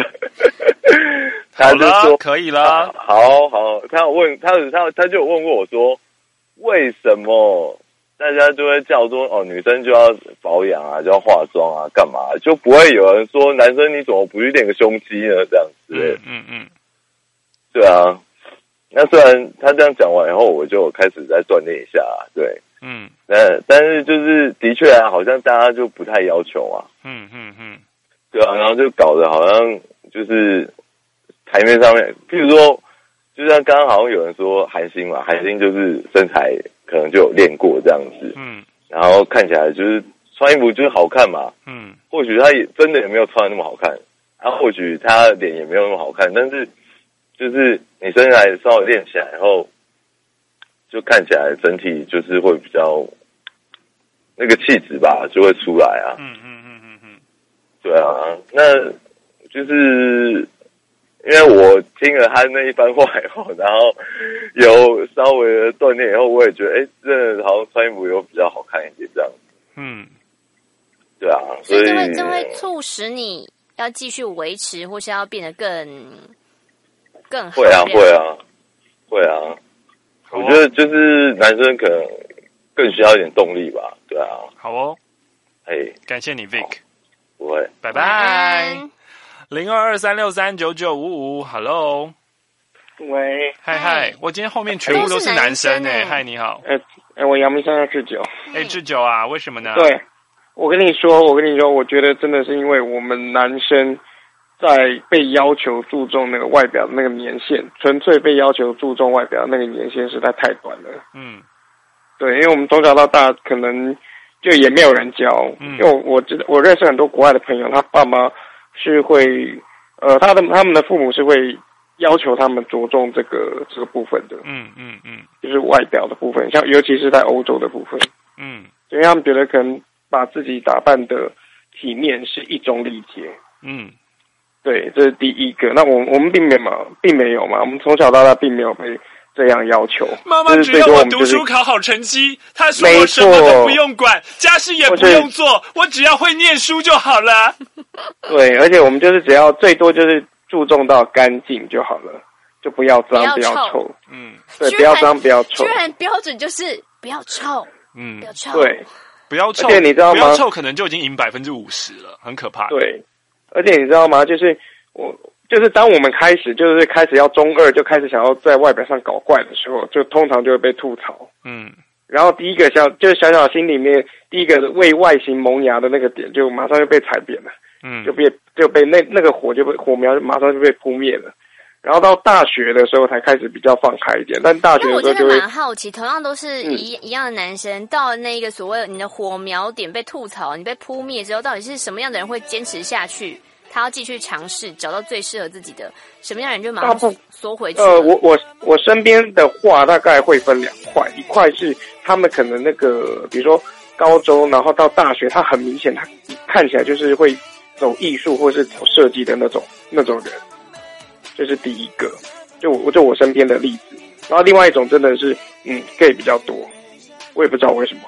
他就说可以了， 好好，他有问他他他就有问过我说，为什么大家就会叫说哦，女生就要保养啊，就要化妆啊，干嘛？就不会有人说男生你怎么不去练个胸肌呢？这样子， 嗯嗯嗯， 对啊。那虽然他这样讲完以后，我就开始再锻炼一下，对， 嗯， 但但是就是的确啊，好像大家就不太要求啊， 嗯嗯嗯， 对啊，然后就搞得好像就是台面上面，譬如说，就像刚刚好像有人说韩星嘛，韩星就是身材可能就有练过这样子， 嗯， 然后看起来就是穿衣服就是好看嘛， 嗯， 或许他也真的也没有穿的那么好看，啊，或许他脸也没有那么好看，但是就是你身材稍微练起来以后，就看起来整体就是会比较那个气质吧，就会出来啊， 嗯嗯嗯嗯嗯， 对啊，那就是因为我听了他那一番话以后，然后有稍微的锻炼以后，我也觉得，哎，真的好像穿衣服有比较好看一点这样。 嗯， 对啊， 所以所以这会这会促使你要继续维持，或是要变得更更好。 会啊，会啊，会啊。我觉得就是男生可能更需要一点动力吧。对啊。 好哦。 嘿， 感谢你 Vic。 不会， 拜拜。零二二三六三九九五五 ，Hello， 喂， 嗨嗨，我今天后面全部都是男生哎，嗨你好， 哎哎，我阳明山要智久， 哎智久啊，为什么呢？ 对，我跟你说，我跟你说，我觉得真的是因为我们男生在被要求注重那个外表的那个年限，纯粹被要求注重外表的那个年限实在太短了。 嗯， 对，因为我们从小到大可能就也没有人教， 嗯、 因为我我知道我认识很多国外的朋友，他爸妈是会，呃，他的他们的父母是会要求他们着重这个这个部分的， 嗯嗯嗯， 就是外表的部分，像尤其是在欧洲的部分， 嗯， 所以他们觉得可能把自己打扮的体面是一种礼节。 嗯， 对，这是第一个。那我我们并没有嘛，并没有嘛，我们从小到大并没有被这样要求。 妈妈只要我读书考好成绩，她说我什么都不用管，家事也不用做，我只要会念书就好了。 对，而且我们就是只要最多就是注重到干净就好了，就不要脏不要臭。嗯，对，不要脏不要臭。 居然标准就是不要臭，嗯，不要臭。 对， 不要臭。 而且你知道吗？ 不要臭可能就已经赢百分之五十了，很可怕。 对。而且你知道吗？就是我，就是当我们开始，就是开始要中二，就开始想要在外表上搞怪的时候，就通常就会被吐槽。嗯，然后第一个小，就是小小心里面第一个为外形萌芽的那个点，就马上就被踩扁了。嗯，就被就被那那个火就被火苗马上就被扑灭了。然后到大学的时候才开始比较放开一点，但大学的时候就会。 那我真的蛮好奇，同样都是一、嗯、一样的男生，到那个所谓你的火苗点被吐槽，你被扑灭之后，到底是什么样的人会坚持下去？他要继续尝试，找到最适合自己的，什么样的人就马上缩回去。 呃，我我我身边的话大概会分两块，一块是他们可能那个，比如说高中，然后到大学，他很明显，他看起来就是会走艺术或是走设计的那种那种人。这是第一个，就我就我身边的例子。然后另外一种真的是，嗯 ，gay 比较多，我也不知道为什么。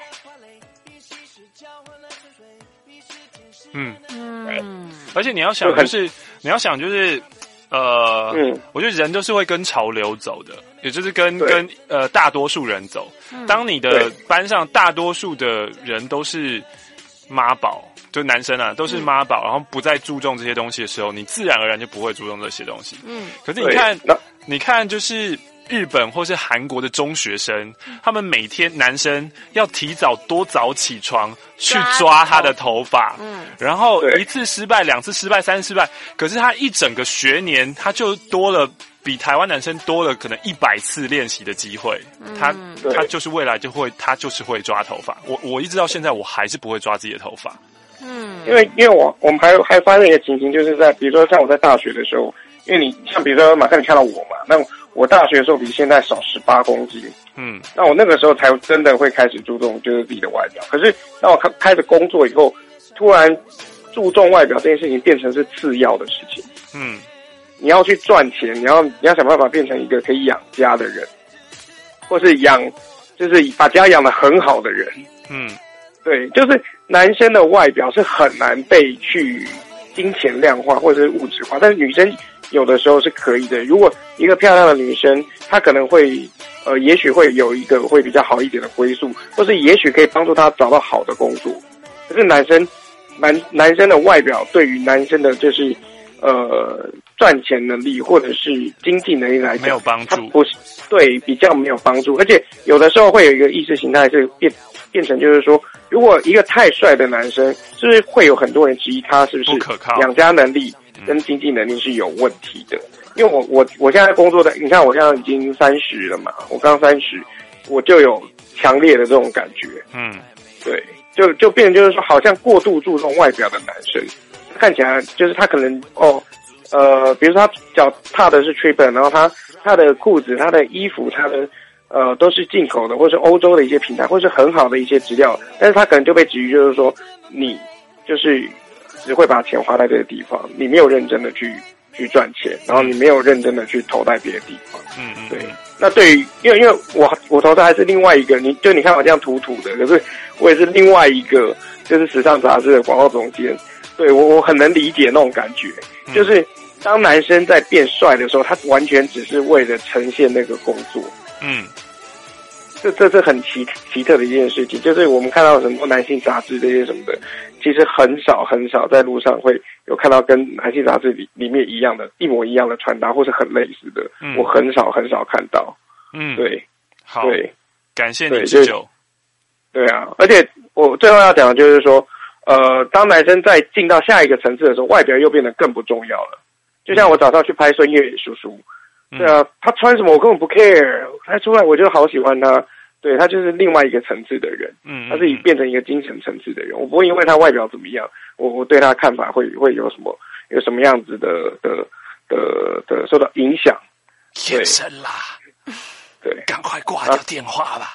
嗯嗯，而且你要想，就是你要想，就是呃，嗯，我觉得人都是会跟潮流走的，也就是跟跟呃大多数人走。嗯、当你的班上大多数的人都是妈宝。就男生啊，都是妈宝，嗯、然后不再注重这些东西的时候，你自然而然就不会注重这些东西。嗯，可是你看，你看，就是日本或是韩国的中学生，他们每天男生要提早多早起床去抓他的头发，嗯，然后一次失败，两次失败，三次失败，可是他一整个学年他就多了。比台湾男生多了可能一百次练习的机会，嗯、他他就是未来就会，他就是会抓头发。我我一直到现在我还是不会抓自己的头发。 嗯，因为因为我我们还还发现一个情形，就是在比如说像我在大学的时候，因为你像比如说马上你看到我嘛，那我大学的时候比现在少十八公斤，嗯，那我那个时候才真的会开始注重就是自己的外表。可是当我开开始工作以后，突然注重外表这件事情变成是次要的事情，嗯。你要去赚钱，你要你要想办法变成一个可以养家的人，或是养，就是把家养得很好的人。嗯，对，就是男生的外表是很难被去金钱量化或者是物质化，但是女生有的时候是可以的。如果一个漂亮的女生，她可能会呃，也许会有一个会比较好一点的归宿，或是也许可以帮助她找到好的工作。可是男生男男生的外表对于男生的就是呃。赚钱能力或者是经济能力来讲没有帮助， 不是对比较没有帮助，而且有的时候会有一个意识形态是变变成就是说，如果一个太帅的男生，是不是会有很多人质疑他是不是不可靠， 养家能力跟经济能力是有问题的？因为我我我现在工作的，你看我现在已经三十了嘛，我刚三十，我就有强烈的这种感觉，嗯，对，就就变成就是说，好像过度注重外表的男生，看起来就是他可能哦。呃，比如说他脚踏的是 Triple， 然后他他的裤子、他的衣服、他的呃都是进口的，或是欧洲的一些品牌，或是很好的一些质料，但是他可能就被质疑，就是说你就是只会把钱花在这个地方，你没有认真的去去赚钱，然后你没有认真的去投在别的地方。嗯嗯，对。那对于因为因为我我投资还是另外一个，你就你看我这样土土的，可是我也是另外一个，就是时尚杂志的广告总监。对我我很能理解那种感觉，就是当男生在变帅的时候，他完全只是为了呈现那个工作。嗯，这这是很奇奇特的一件事情，就是我们看到很多男性杂志这些什么的，其实很少很少在路上会有看到跟男性杂志里里面一样的一模一样的穿搭，或是很类似的，嗯、我很少很少看到。嗯，对， 好， 对， 感谢你之久。 对啊，而且我最后要讲的就是说。呃，当男生在进到下一个层次的时候，外表又变得更不重要了。就像我早上去拍孙越野叔叔，嗯、对啊，他穿什么我根本不 care， 他出来我就好喜欢他。对，他就是另外一个层次的人，嗯，他自己变成一个精神层次的人。我不会因为他外表怎么样，我我对他的看法会会有什么有什么样子的的的的受到影响。 天生啦， 对， 赶快挂掉电话吧。 啊，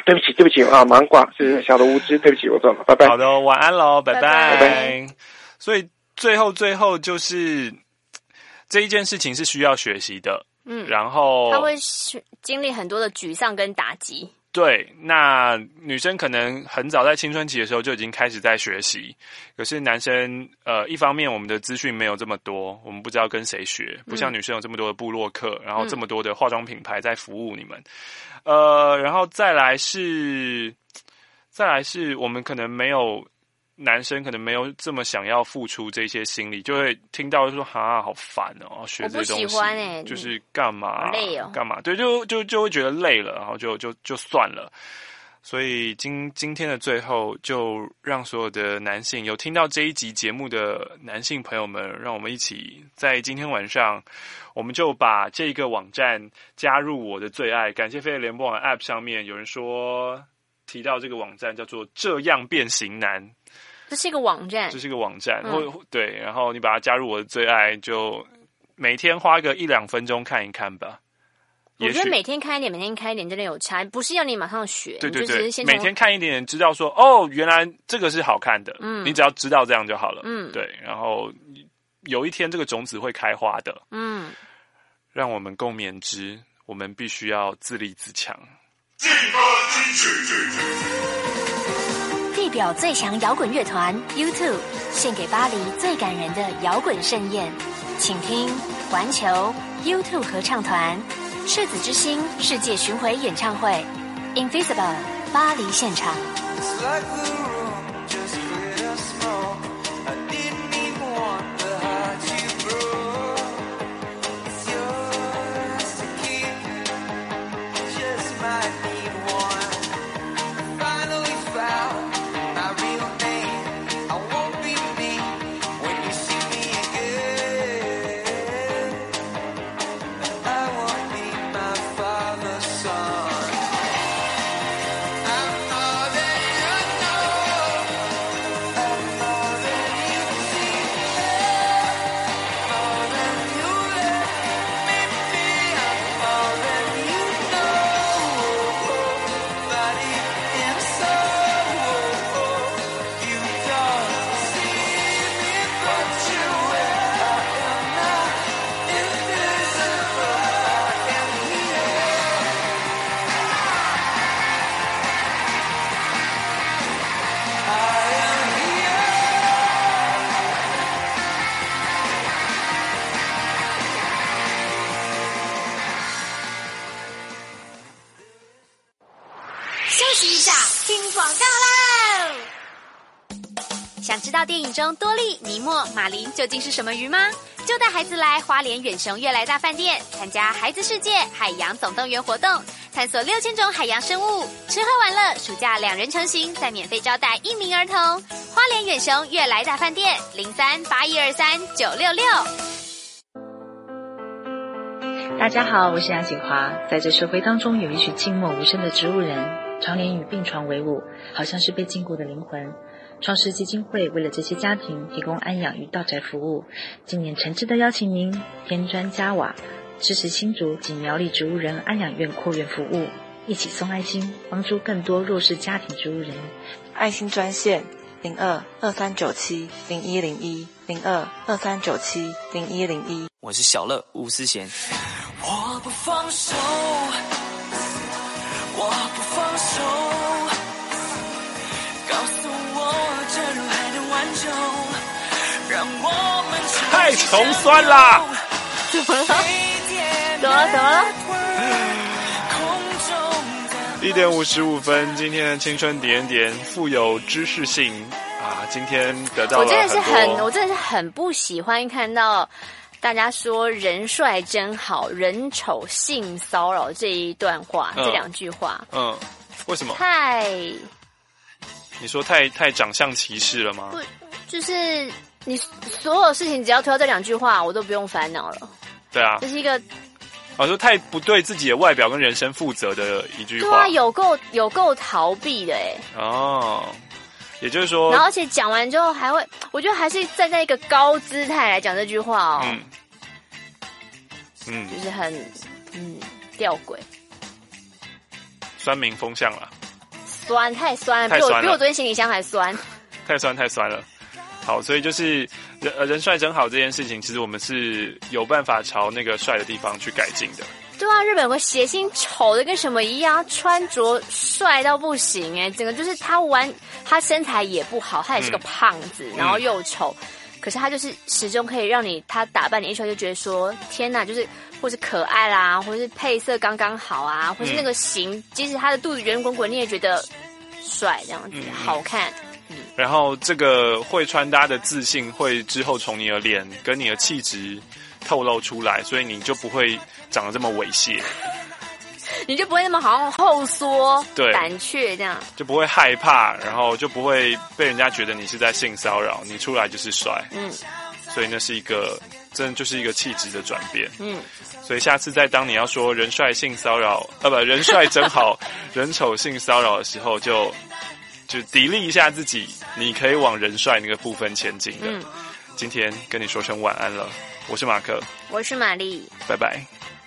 对不起，对不起啊，马上挂，是小的无知，对不起，我错了，拜拜。 好的，晚安喽，拜拜。 拜拜。 所以最后最后就是这一件事情是需要学习的，嗯，然后他会经历很多的沮丧跟打击。 对，那女生可能很早在青春期的时候就已经开始在学习，可是男生呃，一方面我们的资讯没有这么多，我们不知道跟谁学，不像女生有这么多的部落客，然后这么多的化妆品牌在服务你们，呃，然后再来是，再来是我们可能没有。男生可能没有这么想要付出这些心理，就会听到说哈好烦哦，学这些东西，我不喜欢欸，就是干嘛累哦， 干嘛？对，就就就会觉得累了，然后就就就算了。所以今今天的最后，就让所有的男性有听到这一集节目的男性朋友们，让我们一起在今天晚上，我们就把这个网站加入我的最爱。感谢飞碟联播网 App 上面有人说提到这个网站叫做这样变形男。 这是一个网站， 这是一个网站，嗯、或对，然后你把它加入我的最爱，就每天花个一两分钟看一看吧。 我觉得每天看一点，每天看一点真的有差，不是要你马上学， 对对对， 你就只是先每天看一点点，知道说哦，原来这个是好看的， 嗯， 你只要知道这样就好了， 嗯， 对，然后有一天这个种子会开花的， 嗯， 让我们共勉之，我们必须要自立自强。 地表最强摇滚乐团 U 二 献给巴黎最感人的摇滚盛宴，请听环球 U 二 合唱团赤子之心世界巡回演唱会 Invisible 巴黎现场。 想知道电影中多莉、尼莫、马林究竟是什么鱼吗？就带孩子来花莲远雄悦来大饭店参加孩子世界海洋总动员活动，探索六千种海洋生物，吃喝玩乐，暑假两人成行，再免费招待一名儿童。花莲远雄悦来大饭店零三八一二三九六六。 大家好，我是杨锦华。在这社会当中，有一群静默无声的植物人，常年与病床为伍，好像是被禁锢的灵魂。创世基金会为了这些家庭提供安养与到宅服务，今年诚挚的邀请您添砖加瓦，支持新竹及苗栗植物人安养院扩院服务，一起送爱心，帮助更多弱势家庭植物人。 爱心专线零二二三九七零一零一零二二三九七零一零一。 我是小乐吴思贤。 我不放手，我不放手，告诉我这路还能挽救，让我们太穷酸啦！ 怎么了？怎么了？怎么了？ 一点五十五分，今天的青春点点富有知识性啊！今天得到了很多。我真的是很，我真的是很不喜欢看到大家说人帅真好，人丑性骚扰这一段话，嗯、这两句话。 嗯，为什么？ 太， 你说太太长相歧视了吗？ 不，就是你所有事情只要推到这两句话，我都不用烦恼了。 对啊， 这是一个。 我说太不对自己的外表跟人生负责的一句话。 对啊，有够有够逃避的哎。 哦，也就是说， 然后而且讲完之后还会，我觉得还是站在一个高姿态来讲这句话哦。 嗯。嗯， 就是很嗯吊诡， 酸民风向啦。 酸，太酸了， 太酸了比我比我昨天行李箱还酸。 太酸太酸了。好，所以就是人呃人帅真好这件事情，其实我们是有办法朝那个帅的地方去改进的。 对啊，日本有个谐星丑的跟什么一样，穿着帅到不行哎，整个就是他玩他身材也不好，他也是个胖子，嗯、然后又丑，可是他就是始终可以让你他打扮你一出来就觉得说天哪，就是或是可爱啦，或是配色刚刚好啊，或是那个型，嗯、即使他的肚子圆滚滚，你也觉得帅这样子，嗯、好看。嗯、 然后这个会穿搭的自信会之后从你的脸跟你的气质透露出来，所以你就不会长得这么猥亵， 你就不会那么好像后缩、 对胆怯这样， 就不会害怕，然后就不会被人家觉得你是在性骚扰，你出来就是帅。嗯，所以那是一个真的就是一个气质的转变。嗯，所以下次再当你要说人帅性骚扰，呃不，人帅真好，人丑性骚扰的时候，就就砥砺一下自己，你可以往人帅那个部分前进的。嗯，今天跟你说声晚安了。我是马克， 我是玛丽， 拜拜。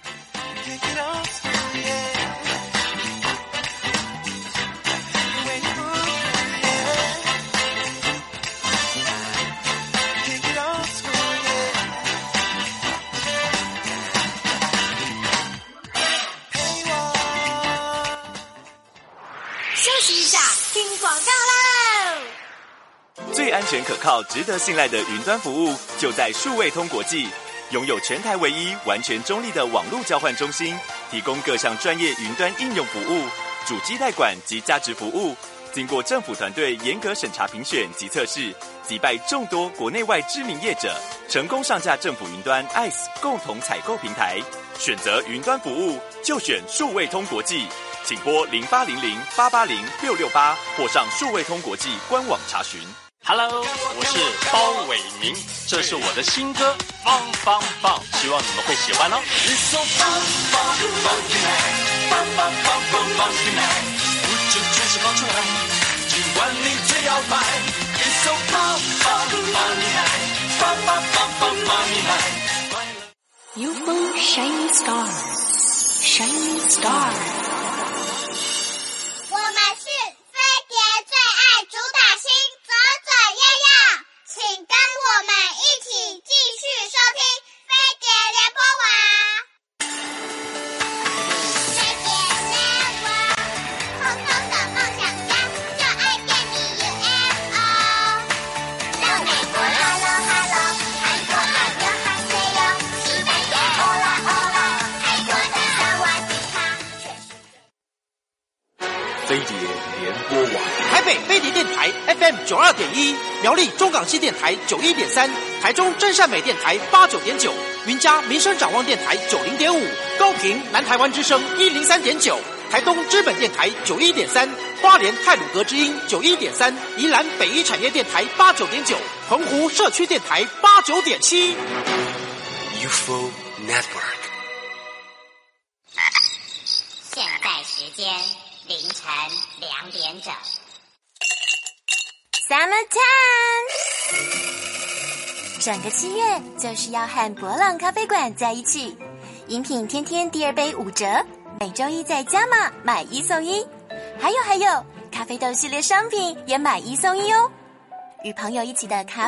休息一下，听广告喽。 最安全可靠、值得信赖的云端服务，就在数位通国际。拥有全台唯一完全中立的网络交换中心，提供各项专业云端应用服务、主机代管及价值服务。经过政府团队严格审查评选及测试，击败众多国内外知名业者，成功上架政府云端 I C E 共同采购平台。选择云端服务，就选数位通国际。请拨零八零零八八零六六八，或上数位通国际官网查询。 Hello， 我是包伟明，这是我的新歌《棒棒棒》，希望你们会喜欢哦。你说棒棒棒起来，棒棒棒棒棒起来，不就就是放出来，尽管你最摇摆。你说棒棒棒厉害，棒棒棒棒棒厉害。 U F O Shining Star Shining Star。 我们是飞碟最爱主打星左左右右，请跟我们一起继续收听飞碟联播网。飞碟联播，空空的梦想家，就爱电你 U F O。到美国 Hello Hello， 韩国爱哟韩谁哟，西班牙欧啦欧啦，泰国的萨瓦迪卡。 飞碟联播网，台北飞碟电台 F M 九二点一，苗栗中港系电台九一点三，台中真善美电台八九点九，云嘉民生展望电台九零点五，高屏南台湾之声一零三点九，台东知本电台九一点三，花莲太鲁阁之音九一点三，宜兰北一产业电台八九点九，澎湖社区电台八九点七。 U F O Network。 现在时间凌晨两点整。 Summer time， 整个七月就是要和博朗咖啡馆在一起，饮品天天第二杯五折，每周一在加码买一送一，还有还有，咖啡豆系列商品也买一送一哦。与朋友一起的咖